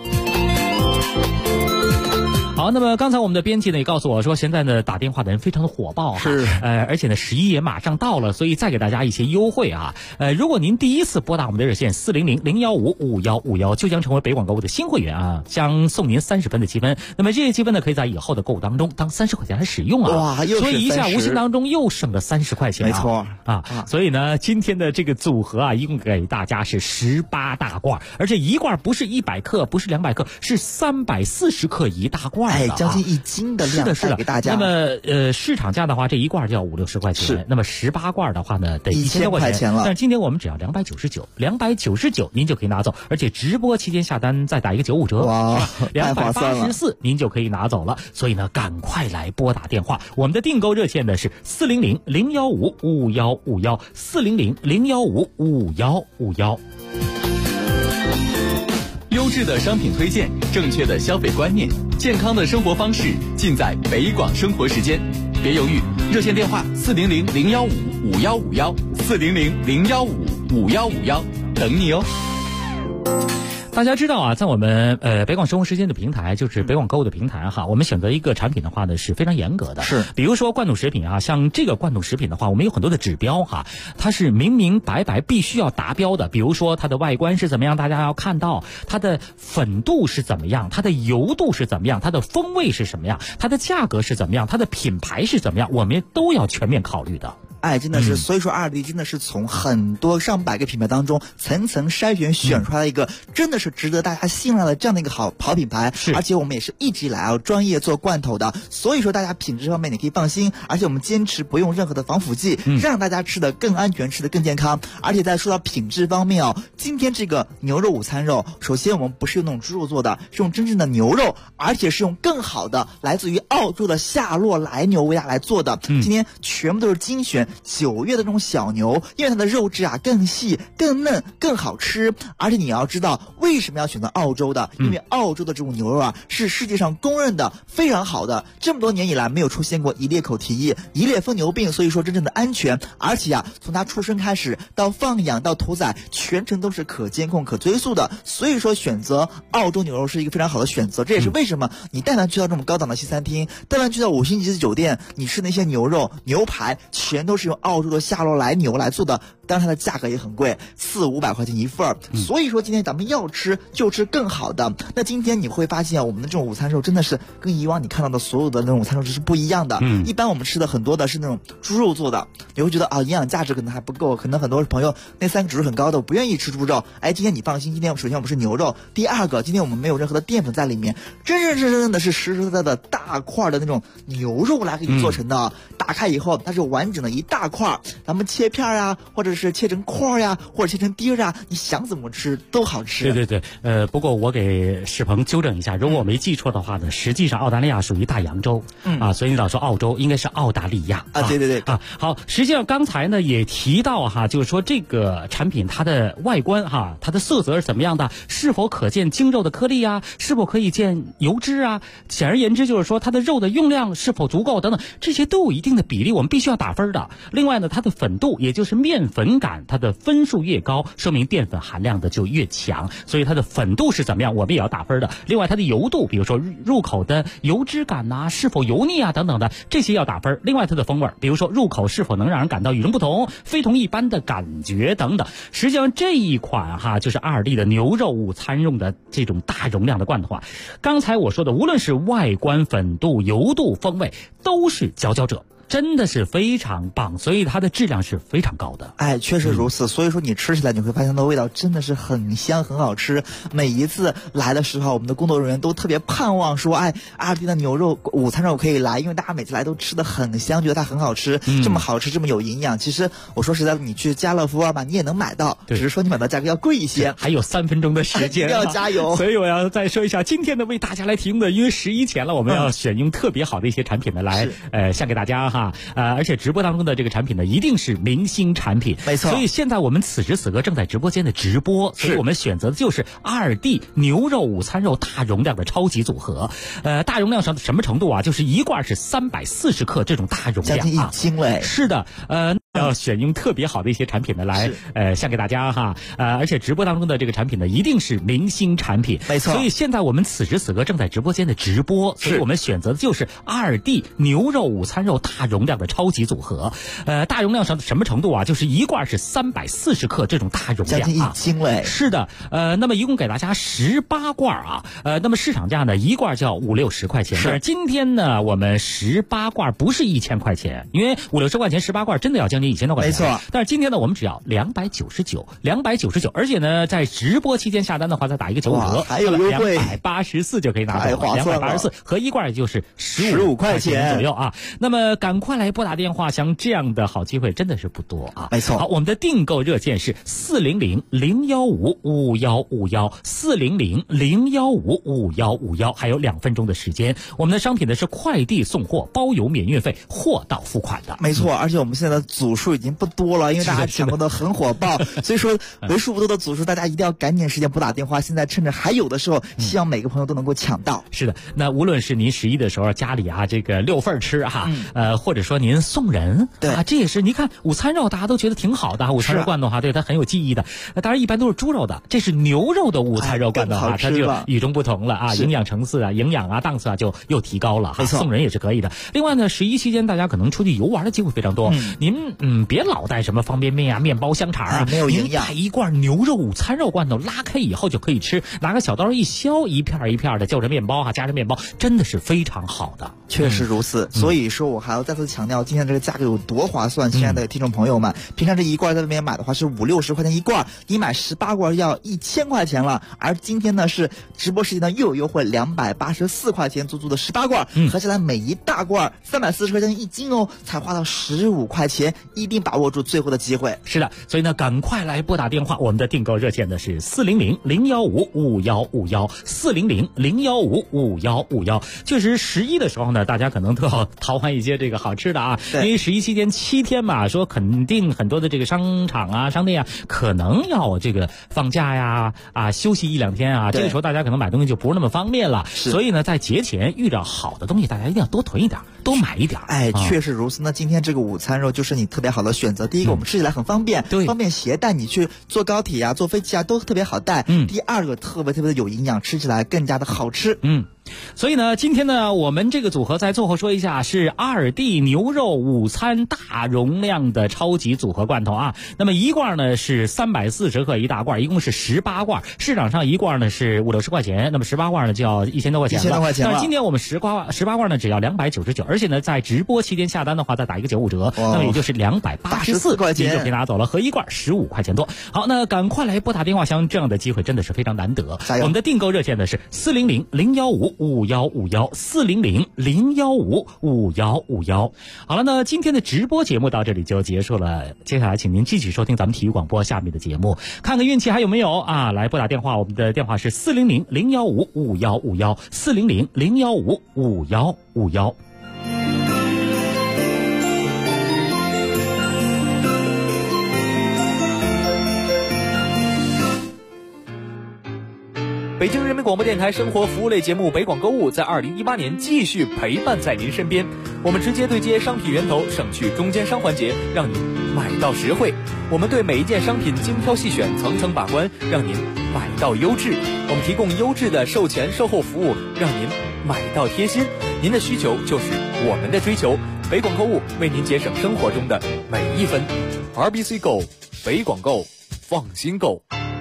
好，那么刚才我们的编辑呢也告诉我说，现在呢打电话的人非常的火爆哈， 是， 而且呢11也马上到了，所以再给大家一些优惠啊。如果您第一次拨打我们的热线400-015-5151，就将成为北广购物的新会员啊，将送您30分的积分。那么这些积分呢，可以在以后的购物当中当30块钱来使用啊。 哇，又是30， 所以一下无形当中又省了30块钱啊。 没错啊，所以呢，今天的这个组合啊，一共给大家是18大罐，而且一罐不是100克，不是200克，是340克一大罐。 哎，将近1斤的量， 是的， 给大家。 那么市场价的话，这一罐就要50-60块钱， 是。 那么18罐的话呢，得1000多块钱了。 但是今天我们只要299，您就可以拿走，而且直播期间下单再打一个95折， 哇 ，284您就可以拿走了。所以呢，赶快来拨打电话，我们的订购热线呢是400-015-5151，400-015-5151。 优质的商品推荐，正确的消费观念，健康的生活方式，尽在北广生活时间。别犹豫，热线电话400-015-5151，400-015-5151，等你哦。 大家知道啊，在我们北广生活时间的平台，就是北广购物的平台哈，我们选择一个产品的话呢是非常严格的。 是， 比如说罐头食品啊，像这个罐头食品的话，我们有很多的指标哈，它是明明白白必须要达标的。比如说它的外观是怎么样，大家要看到它的粉度是怎么样，它的油度是怎么样，它的风味是什么样，它的价格是怎么样，它的品牌是怎么样，我们都要全面考虑的。 哎，真的是，所以说2D真的是从很多上百个品牌当中层层筛选出来一个真的是值得大家信赖的这样的一个好品牌。而且我们也是一直以来专业做罐头的，所以说大家品质方面你可以放心，而且我们坚持不用任何的防腐剂，让大家吃的更安全，吃的更健康。而且在说到品质方面今天这个牛肉午餐肉，首先我们不是用那种猪肉做的，是用真正的牛肉，而且是用更好的来自于澳洲的夏洛莱牛为大家来做的。今天全部都是精选9月的这种小牛，因为它的肉质更细、更嫩、更好吃。而且你要知道为什么要选择澳洲的，因为澳洲的这种牛肉是世界上公认的非常好的，这么多年以来没有出现过一裂口蹄疫、一裂疯牛病，所以说真正的安全。而且从它出生开始到放养到屠宰，全程都是可监控、可追溯的，所以说选择澳洲牛肉是一个非常好的选择。这也是为什么你但凡去到这种高档的西餐厅，但凡去到5星级的酒店，你吃那些牛肉牛排全都是用澳洲的夏洛莱牛来做的，当然它的价格也很贵，400-500块钱一份所以说今天咱们要吃就吃更好的。那今天你会发现我们的这种午餐肉真的是跟以往你看到的所有的那种午餐肉是不一样的。一般我们吃的很多的是那种猪肉做的，你会觉得营养价值可能还不够，可能很多朋友那3个指数很高的，我不愿意吃猪肉。今天你放心，今天首先我们是牛肉，第二个今天我们没有任何的淀粉在里面，真的是实实在在的大块的那种牛肉来给你做成的。打开以后它是完整的一大块，咱们切片或者是切成块或者切成丁你想怎么吃都好吃。 对，不过我给世鹏纠正一下，如果我没记错的话呢，实际上澳大利亚属于大洋洲所以你老说澳洲应该是澳大利亚对好，实际上刚才呢也提到就是说这个产品它的外观它的色泽是怎么样的，是否可见精肉的颗粒是否可以见油脂显而言之就是说它的肉的用量是否足够等等，这些都有一定的比例，我们必须要打分的。另外呢，它的粉度也就是面粉感，它的分数越高，说明淀粉含量的就越强，所以它的粉度是怎么样我们也要打分的。另外它的油度，比如说入口的油脂感是否油腻等等的，这些要打分。另外它的风味，比如说入口是否能让人感到与众不同、非同一般的感觉等等。实际上这一款就是2D的牛肉午餐用的这种大容量的罐头刚才我说的无论是外观、粉度、油度、风味都是佼佼者，真的是非常棒，所以它的质量是非常高的。 确实如此。所以说你吃起来你会发现它的味道真的是很香很好吃。每一次来的时候，我们的工作人员都特别盼望说2D的牛肉午餐肉可以来，因为大家每次来都吃的很香，觉得它很好吃，这么好吃，这么有营养。其实我说实在的，你去家乐福你也能买到，只是说你买到价格要贵一些。 还有3分钟的时间要加油。 所以我要再说一下今天的为大家来提供的，因为11前了，我们要选用特别好的一些产品呢来献给大家而且直播当中的这个产品呢一定是明星产品， 没错。 所以现在我们此时此刻正在直播间的直播，所以我们选择的就是2D 牛肉午餐肉大容量的超级组合。大容量什么程度就是一罐是340克这种大容量， 将近1斤了。 是的，要选用特别好的一些产品呢来献给大家而且直播当中的这个产品呢一定是明星产品， 没错。 所以现在我们此时此刻正在直播间的直播，所以我们选择的就是2D 牛肉午餐肉大容量的超级组合。大容量什么程度就是一罐是340克这种大容量， 将近1斤了。 是的，那么一共给大家18罐那么市场价呢一罐就要50-60块钱，但是今天呢我们18罐不是1000块钱，因为50-60块钱18罐真的要将近1000多块钱， 没错。 但是今天呢我们只要299，而且呢在直播期间下单的话再打一个9折， 还有优惠 ，284就可以拿到，284和一罐也就是15 块钱左右那么赶快来拨打电话，像这样的好机会真的是不多没错。 好，我们的订购热线是400-015-5151，400-015-5151，还有2分钟的时间。我们的商品呢是快递送货，包邮免运费，货到付款的。 没错，而且我们现在的组数已经不多了，因为大家抢购的很火爆，所以说为数不多的组数，大家一定要赶紧时间拨打电话。现在趁着还有的时候，希望每个朋友都能够抢到。 是的，那无论是您11的时候家里这个6份吃或者说您送人，这也是你看午餐肉大家都觉得挺好的，午餐肉罐头对它很有记忆的。当然一般都是猪肉的，这是牛肉的午餐肉罐头它就与众不同了营养层次营养档次就又提高了送人也是可以的。另外呢11期间大家可能出去游玩的机会非常多，您别老带什么方便面啊、面包、香肠啊， 没有营养。 您带一罐牛肉午餐肉罐头，拉开以后就可以吃，拿个小刀一削，一片一片的就着面包夹着面包，真的是非常好的。 确实如此，所以说我还要再次强调，今天这个价格有多划算，亲爱的听众朋友们，平常这一罐在外面买的话是50-60块钱一罐，你买18罐要1000块钱了，而今天呢是直播时间呢又有优惠，284块钱足足的18罐，合起来每一大罐340块钱1斤哦，才花到15块钱，一定把握住最后的机会。 是的，所以呢赶快来拨打电话，我们的订购热线呢是400-015-5151，400-015-5151。确实11的时候呢，大家可能都要淘换一些这个好吃的啊，因为11期间7天嘛，说肯定很多的这个商场啊、商店啊，可能要这个放假呀、休息1-2天啊，这个时候大家可能买东西就不是那么方便了。所以呢，在节前遇到好的东西，大家一定要多囤一点，多买一点。 确实如此。那今天这个午餐肉就是你特别好的选择。第一个，我们吃起来很方便，方便携带，你去坐高铁啊、坐飞机啊都特别好带。第二个，特别的有营养，吃起来更加的好吃。 所以呢，今天呢，我们这个组合在最后说一下，是阿尔蒂牛肉午餐大容量的超级组合罐头啊。那么一罐呢是340克一大罐，一共是18罐，市场上一罐呢是50-60块钱，那么18罐呢就要1000多块钱了。1000多块钱了。但是今天我们18罐呢只要299，而且呢在直播期间下单的话再打一个95折，那么也就是284块钱，你就可以拿走了，合一罐15块钱多。好，那赶快来拨打电话，像这样的机会真的是非常难得。我们的订购热线呢是400-015-5151，400-015-5151。好了，那今天的直播节目到这里就结束了，接下来请您继续收听咱们体育广播下面的节目，看看运气还有没有啊！来拨打电话，我们的电话是400-015-5151，400-015-5151。 北京人民广播电台生活服务类节目北广购物在2018年继续陪伴在您身边，我们直接对接商品源头，省去中间商环节，让您买到实惠。我们对每一件商品精挑细选，层层把关，让您买到优质。我们提供优质的售前售后服务，让您买到贴心。您的需求就是我们的追求，北广购物为您节省生活中的每一分。RBC Go， 北广购，放心购。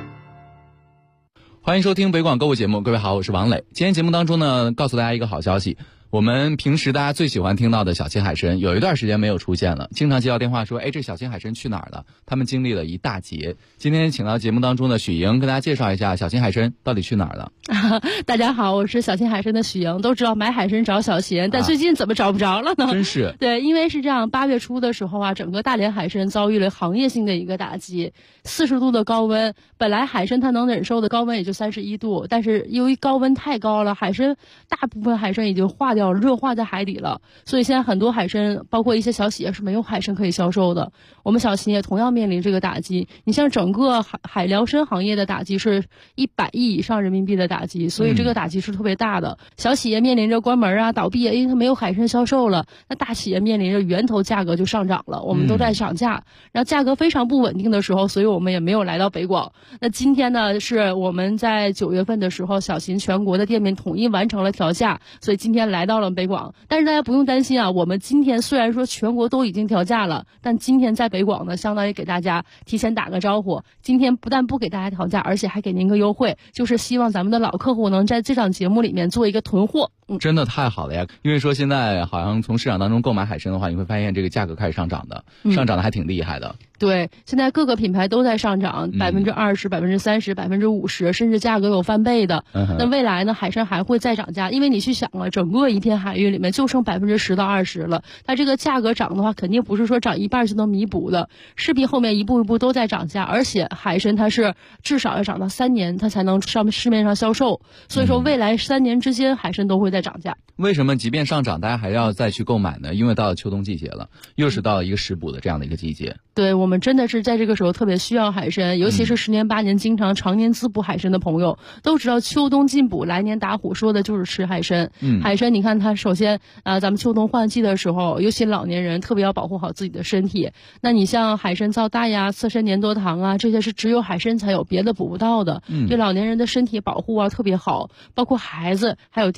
欢迎收听北广购物节目，各位好，我是王磊。今天节目当中呢，告诉大家一个好消息，我们平时大家最喜欢听到的小青海参有一段时间没有出现了，经常接到电话说，这小青海参去哪儿了？他们经历了一大劫。今天请到节目当中的许莹跟大家介绍一下小青海参到底去哪儿了。 大家好，我是小青海参的许莹。都知道买海参找小贤，但最近怎么找不着了呢？ 真是。 对，因为是这样，8月初的时候啊，整个大连海参遭遇了行业性的一个打击，40度的高温，本来海参它能忍受的高温也就31度，但是由于高温太高了，大部分海参已经化掉了，热化在海底了，所以现在很多海参，包括一些小企业是没有海参可以销售的。我们小企业同样面临这个打击。你像整个海辽参行业的打击是100亿以上人民币的打击，所以这个打击是特别大的。小企业面临着关门啊、倒闭啊，因为它没有海参销售了。那大企业面临着源头价格就上涨了，我们都在涨价，然后价格非常不稳定的时候，所以我们也没有来到北广。那今天呢，是我们在9月份的时候，小秦全国的店面统一完成了调价，所以今天来到了北广。但是大家不用担心啊，我们今天虽然说全国都已经调价了，但今天在北广呢，相当于给大家提前打个招呼。今天不但不给大家调价，而且还给您个优惠，就是希望咱们的老客户能在这档节目里面做一个囤货。 真的太好了呀！因为说现在好像从市场当中购买海参的话，你会发现这个价格开始上涨的，上涨的还挺厉害的。 对，现在各个品牌都在上涨，20%、30%、50%，甚至价格有翻倍的。那未来呢，海参还会再涨价，因为你去想了，整个一片海域里面就剩10%到20%了，它这个价格涨的话，肯定不是说涨一半就能弥补的，势必后面一步一步都在涨价。而且海参它是至少要涨到3年，它才能上市面上销售，所以说未来3年之间海参都会再涨价。 为什么即便上涨，大家还要再去购买呢？因为到了秋冬季节了，又是到了一个食补的这样的一个季节。 对，我们真的是在这个时候特别需要海参，尤其是10年8年经常常年滋补海参的朋友，都知道秋冬进补，来年打虎，说的就是吃海参。海参你看它首先咱们秋冬换季的时候，尤其老年人特别要保护好自己的身体。那你像海参皂苷呀、刺参粘多糖啊，这些是只有海参才有，别的补不到的。对老年人的身体保护啊特别好，包括孩子还有 DHA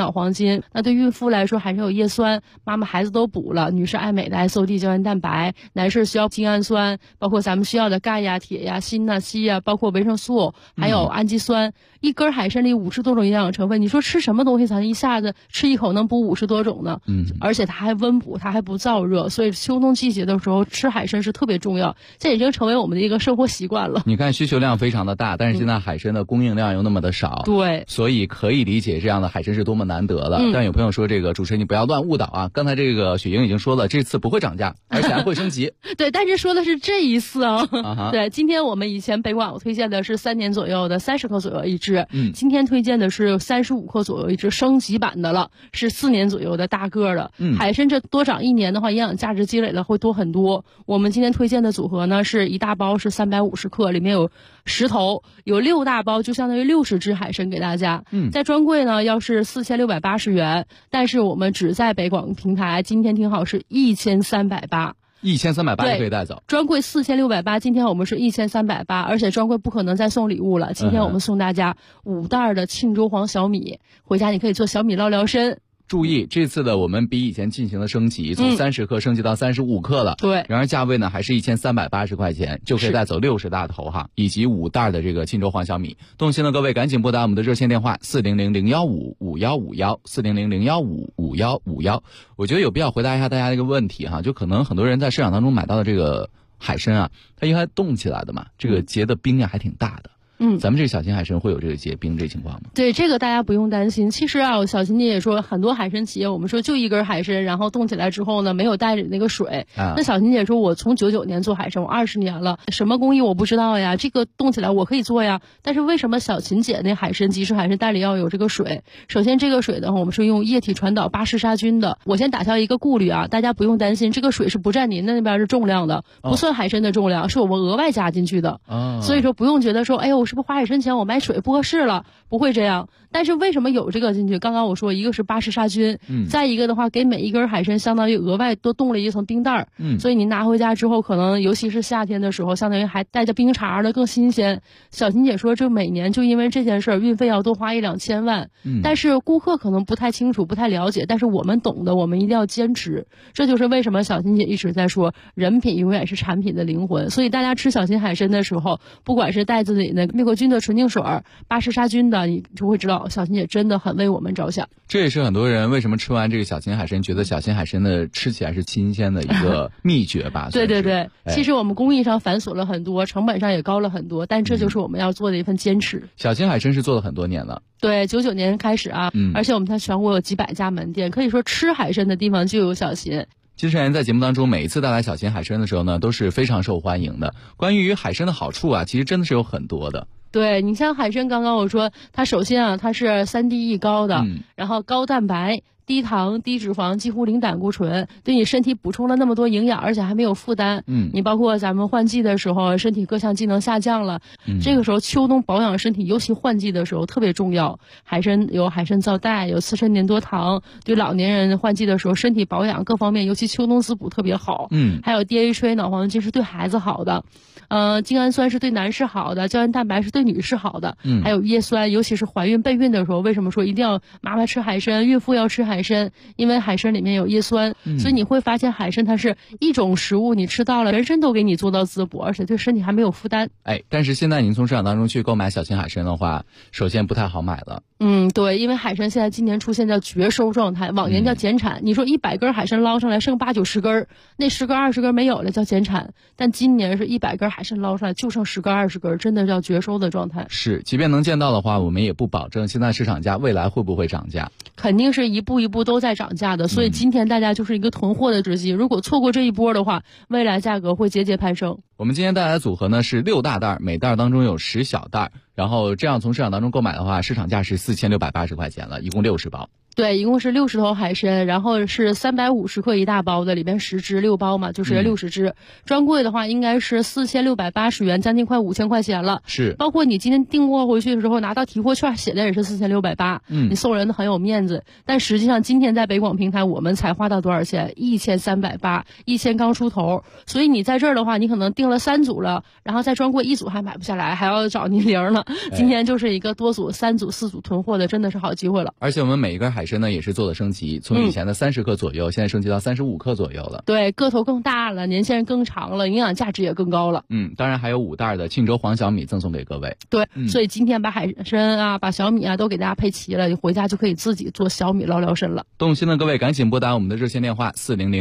脑黄金。那对孕妇来说，海参有叶酸，妈妈孩子都补了，女士爱美的 SOD 胶原蛋白，男士需要精氨酸，包括咱们需要的钙呀、铁呀、锌呐、硒呀，包括维生素，还有氨基酸。一根海参里50多种营养成分，你说吃什么东西才一下子吃一口能补50多种呢？而且它还温补，它还不燥热，所以秋冬季节的时候吃海参是特别重要，这已经成为我们的一个生活习惯了。 你看需求量非常的大，但是现在海参的供应量又那么的少， 对， 所以可以理解这样的海参是多么难得了。但有朋友说，这个主持人你不要乱误导啊！刚才这个雪莹已经说了，这次不会涨价，而且还会升级。 对，但是说的是这一次啊。对，今天我们以前北广我推荐的是3年左右的30克左右一只，今天推荐的是35克左右一只升级版的了，是4年左右的大个的。海参这多长1年的话，营养价值积累的会多很多。我们今天推荐的组合呢，是一大包是350克，里面有10头，有6大包，就相当于60只海参给大家。在专柜呢要是4680元，但是我们只在北广平台，今天听好是1380。 1380就可以带走， 专柜4680，今天我们是1380，而且专柜不可能再送礼物了。今天我们送大家5袋的庆州黄小米，回家你可以做小米捞聊参。 注意，这次的我们比以前进行了升级，从30克升级到35克了。 对， 然而价位呢还是1380块钱，就可以带走60大头哈，以及5袋的这个庆州黄小米。动心的各位赶紧拨打我们的热线电话400-015-5151，400-015-5151。我觉得有必要回答一下大家一个问题哈，就可能很多人在市场当中买到的这个海参啊，它应该冻起来的嘛，这个结的冰呀还挺大的。咱们这个小型海参会有这个结冰这情况吗？ 对，这个大家不用担心。其实啊，小琴姐也说，很多海参企业，我们说就一根海参，然后冻起来之后呢，没有带着那个水。那小琴姐说，我从99年做海参，我20年了，什么工艺我不知道呀，这个冻起来我可以做呀。但是为什么小琴姐那海参即食海参袋里要有这个水？首先这个水的话，我们是用液体传导巴氏杀菌的。我先打消一个顾虑啊，大家不用担心，这个水是不占您的那边的重量的，不算海参的重量，是我们额外加进去的。所以说不用觉得说，哎呦，我是不是花海参钱我买水不合适了，不会这样。但是为什么有这个进去？刚刚我说，一个是巴氏杀菌，再一个的话，给每一根海参相当于额外多冻了一层冰袋，所以你拿回家之后，可能尤其是夏天的时候，相当于还带着冰碴的更新鲜。小琴姐说，这每年就因为这件事儿，运费要多花1-2千万，但是顾客可能不太清楚、不太了解，但是我们懂的，我们一定要坚持。这就是为什么小琴姐一直在说，人品永远是产品的灵魂。所以大家吃小型海参的时候，不管是袋子里的灭活菌的纯净水、巴氏杀菌的，你就会知道小琴姐真的很为我们着想。 这也是很多人为什么吃完这个小型海参觉得小型海参的吃起来是新鲜的一个秘诀吧。 对对对，其实我们工艺上繁琐了很多，成本上也高了很多，但这就是我们要做的一份坚持。 小型海参是做了很多年了， 对，99年开始啊，而且我们在全国有几百家门店，可以说吃海参的地方就有小琴。 金山在节目当中每一次带来小型海参的时候呢，都是非常受欢迎的。关于海参的好处啊，其实真的是有很多的。 对，你像海参，刚刚我说它首先啊，它是3D 高的，然后高蛋白、低糖、低脂肪，几乎零胆固醇，对你身体补充了那么多营养，而且还没有负担。你包括咱们换季的时候，身体各项机能下降了，这个时候秋冬保养身体，尤其换季的时候特别重要。海参有海参皂苷，有刺参粘多糖，对老年人换季的时候身体保养各方面，尤其秋冬滋补特别好。还有 DHA 脑黄金是对孩子好的，精氨酸是对男士好的，胶原蛋白是对女士好的，还有叶酸，尤其是怀孕备孕的时候，为什么说一定要妈妈吃海参，孕妇要吃海参？因为海参里面有叶酸，所以你会发现海参它是一种食物，你吃到了，全身都给你做到滋补，而且对身体还没有负担。 但是现在您从市场当中去购买小型海参的话，首先不太好买了。 对，因为海参现在今年出现叫绝收状态，往年叫减产。你说100根海参捞上来剩80-90根，那10根20根没有了叫减产，但今年是100根海参捞上来就剩10根20根，真的叫绝收的状态。 是，即便能见到的话，我们也不保证现在市场价未来会不会涨价， 肯定是一步一步都在涨价的，所以今天大家就是一个囤货的时机，如果错过这一波的话，未来价格会节节攀升。 我们今天带来的组合呢是6大袋，每袋当中有10小袋，然后这样从市场当中购买的话，市场价是4680块钱了，一共60包。 对，一共是60头海参，然后是350克一大包的，里边10只6包嘛，就是60只。专柜的话应该是4680元，将近快5000块钱了。 是， 包括你今天订货回去的时候拿到提货券，写的也是4680，你送人的很有面子。但实际上今天在北广平台我们才花到多少钱？1380，1000刚出头。所以你在这儿的话，你可能订了3组了，然后在专柜1组还买不下来，还要找您零了。今天就是一个多组、3组、4组囤货的，真的是好机会了。 而且我们每一根海海参呢也是做了升级，从以前的30克左右，现在升级到35克左右了。 对，个头更大了，年限更长了，营养价值也更高了。 当然还有5袋的庆州黄小米赠送给各位。 对，所以今天把海参啊、把小米啊都给大家配齐了，你回家就可以自己做小米捞辽参了。 动心的各位赶紧拨打我们的热线电话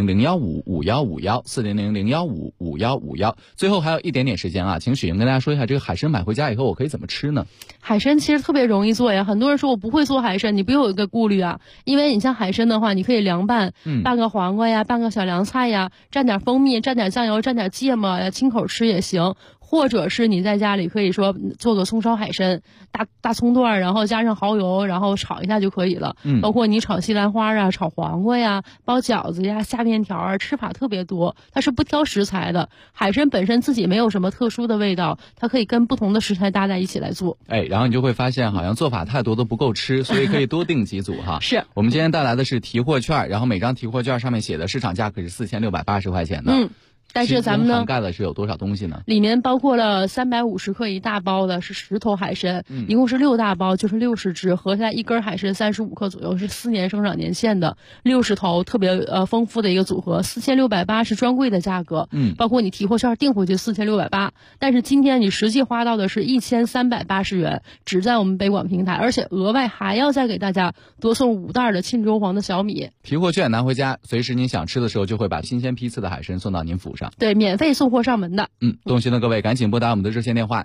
400-015-5151，400-015-5151。最后还有一点点时间啊，请许莹跟大家说一下，这个海参买回家以后我可以怎么吃呢？ 海参其实特别容易做呀，很多人说我不会做海参，你不用有一个顾虑啊，因为你像海参的话，你可以凉拌，拌个黄瓜呀，拌个小凉菜呀，蘸点蜂蜜，蘸点酱油，蘸点芥末呀，清口吃也行。或者是你在家里可以说做个葱烧海参，大葱段，然后加上蚝油，然后炒一下就可以了。包括你炒西兰花啊、炒黄瓜呀、包饺子呀、下面条啊，吃法特别多。它是不挑食材的，海参本身自己没有什么特殊的味道，它可以跟不同的食材搭在一起来做。 然后你就会发现好像做法太多都不够吃，所以可以多订几组哈。 是我们今天带来的是提货券，然后每张提货券上面写的市场价格是4680块钱的。 但是咱们呢， 涵盖的是有多少东西呢？ 里面包括了350克一大包的，是10头海参，一共是6大包，就是60只，合下来一根海参35克左右，是4年生长年限的60头，特别丰富的一个组合，4680是专柜的价格。包括你提货券订回去4680，但是今天你实际花到的是1380元，只在我们北广平台，而且额外还要再给大家多送5袋的庆州黄的小米。 提货券拿回家，随时您想吃的时候，就会把新鲜批次的海参送到您府上。 对，免费送货上门的。 动心的各位赶紧拨打我们的热线电话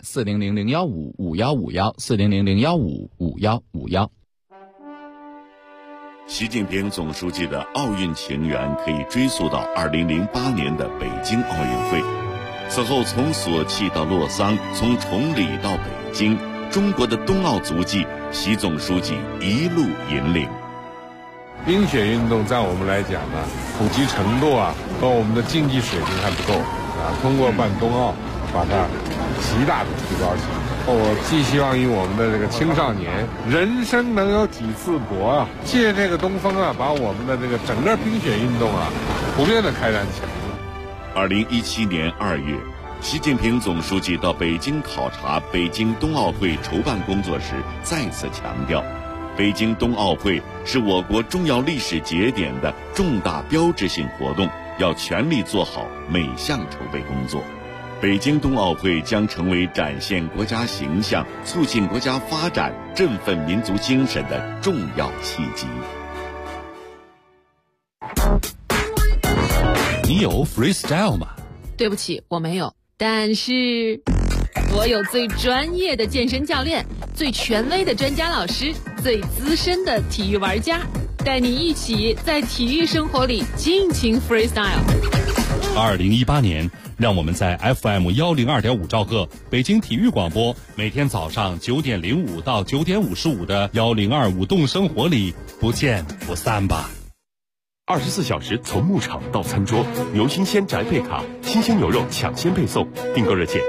400-015-5151，400-015-5151。 习近平总书记的奥运情缘可以追溯到2008年的北京奥运会。此后从索契到洛桑，从崇礼到北京，中国的冬奥足迹，习总书记一路引领。 冰雪运动在我们来讲呢，普及程度和我们的竞技水平还不够通过办冬奥，把它极大的提高起来。我寄希望于我们的这个青少年，人生能有几次搏借这个东风把我们的这个整个冰雪运动普遍的开展起来。 2017年2月，习近平总书记到北京考察北京冬奥会筹办工作时，再次强调，北京冬奥会是我国重要历史节点的重大标志性活动，要全力做好每项筹备工作。北京冬奥会将成为展现国家形象、促进国家发展、振奋民族精神的重要契机。 你有 freestyle 吗？ 对不起，我没有，但是我有最专业的健身教练，最权威的专家老师，最资深的体育玩家，带你一起在体育生活里尽情 freestyle。 2018年，让我们在 FM102.5兆赫北京体育广播，每天早上9点05到9点55的102舞动生活里不见不散吧。 24小时从牧场到餐桌，牛新鲜宅配卡，新鲜牛肉抢先配送。订购热线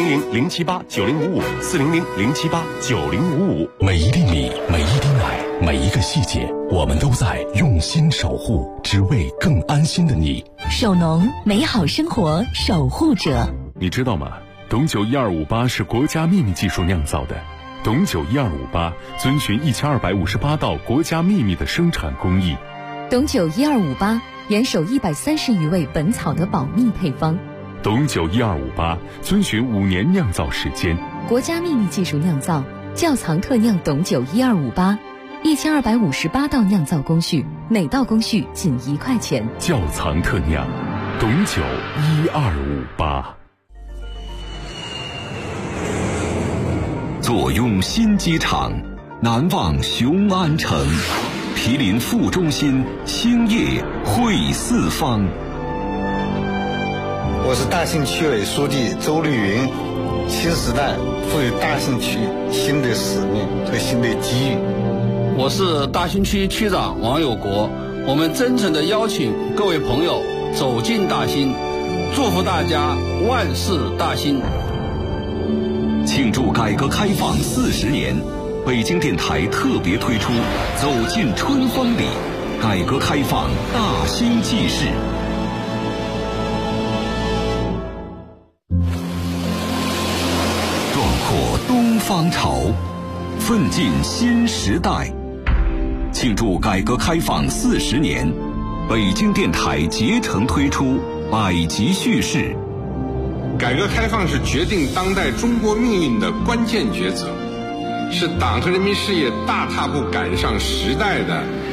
400-078-9055，400-078-9055。 每一粒米，每一滴奶，每一个细节，我们都在用心守护，只为更安心的你。 守农，美好生活守护者。 你知道吗？董酒1258是国家秘密技术酿造的。董酒1258遵循1258道国家秘密的生产工艺。 董酒1258严守130余味本草的保密配方。 董酒1258遵循5年酿造时间， 国家秘密技术酿造，窖藏特酿董酒1258，1258道酿造工序，每道工序仅1块钱。 窖藏特酿，董酒1258。 坐拥新机场，难忘雄安城。毗邻副中心，兴业汇四方。 我是大兴区委书记周绿云。新时代赋予大兴区新的使命和新的机遇。 我是大兴区区长王有国。我们真诚地邀请各位朋友走进大兴，祝福大家万事大兴。 庆祝改革开放40年。北京电台特别推出《走进春风里》，改革开放大兴纪事。壮阔东方潮，奋进新时代。 庆祝改革开放40年，北京电台竭诚推出百集叙事。 改革开放是决定当代中国命运的关键抉择，是党和人民事业大踏步赶上时代的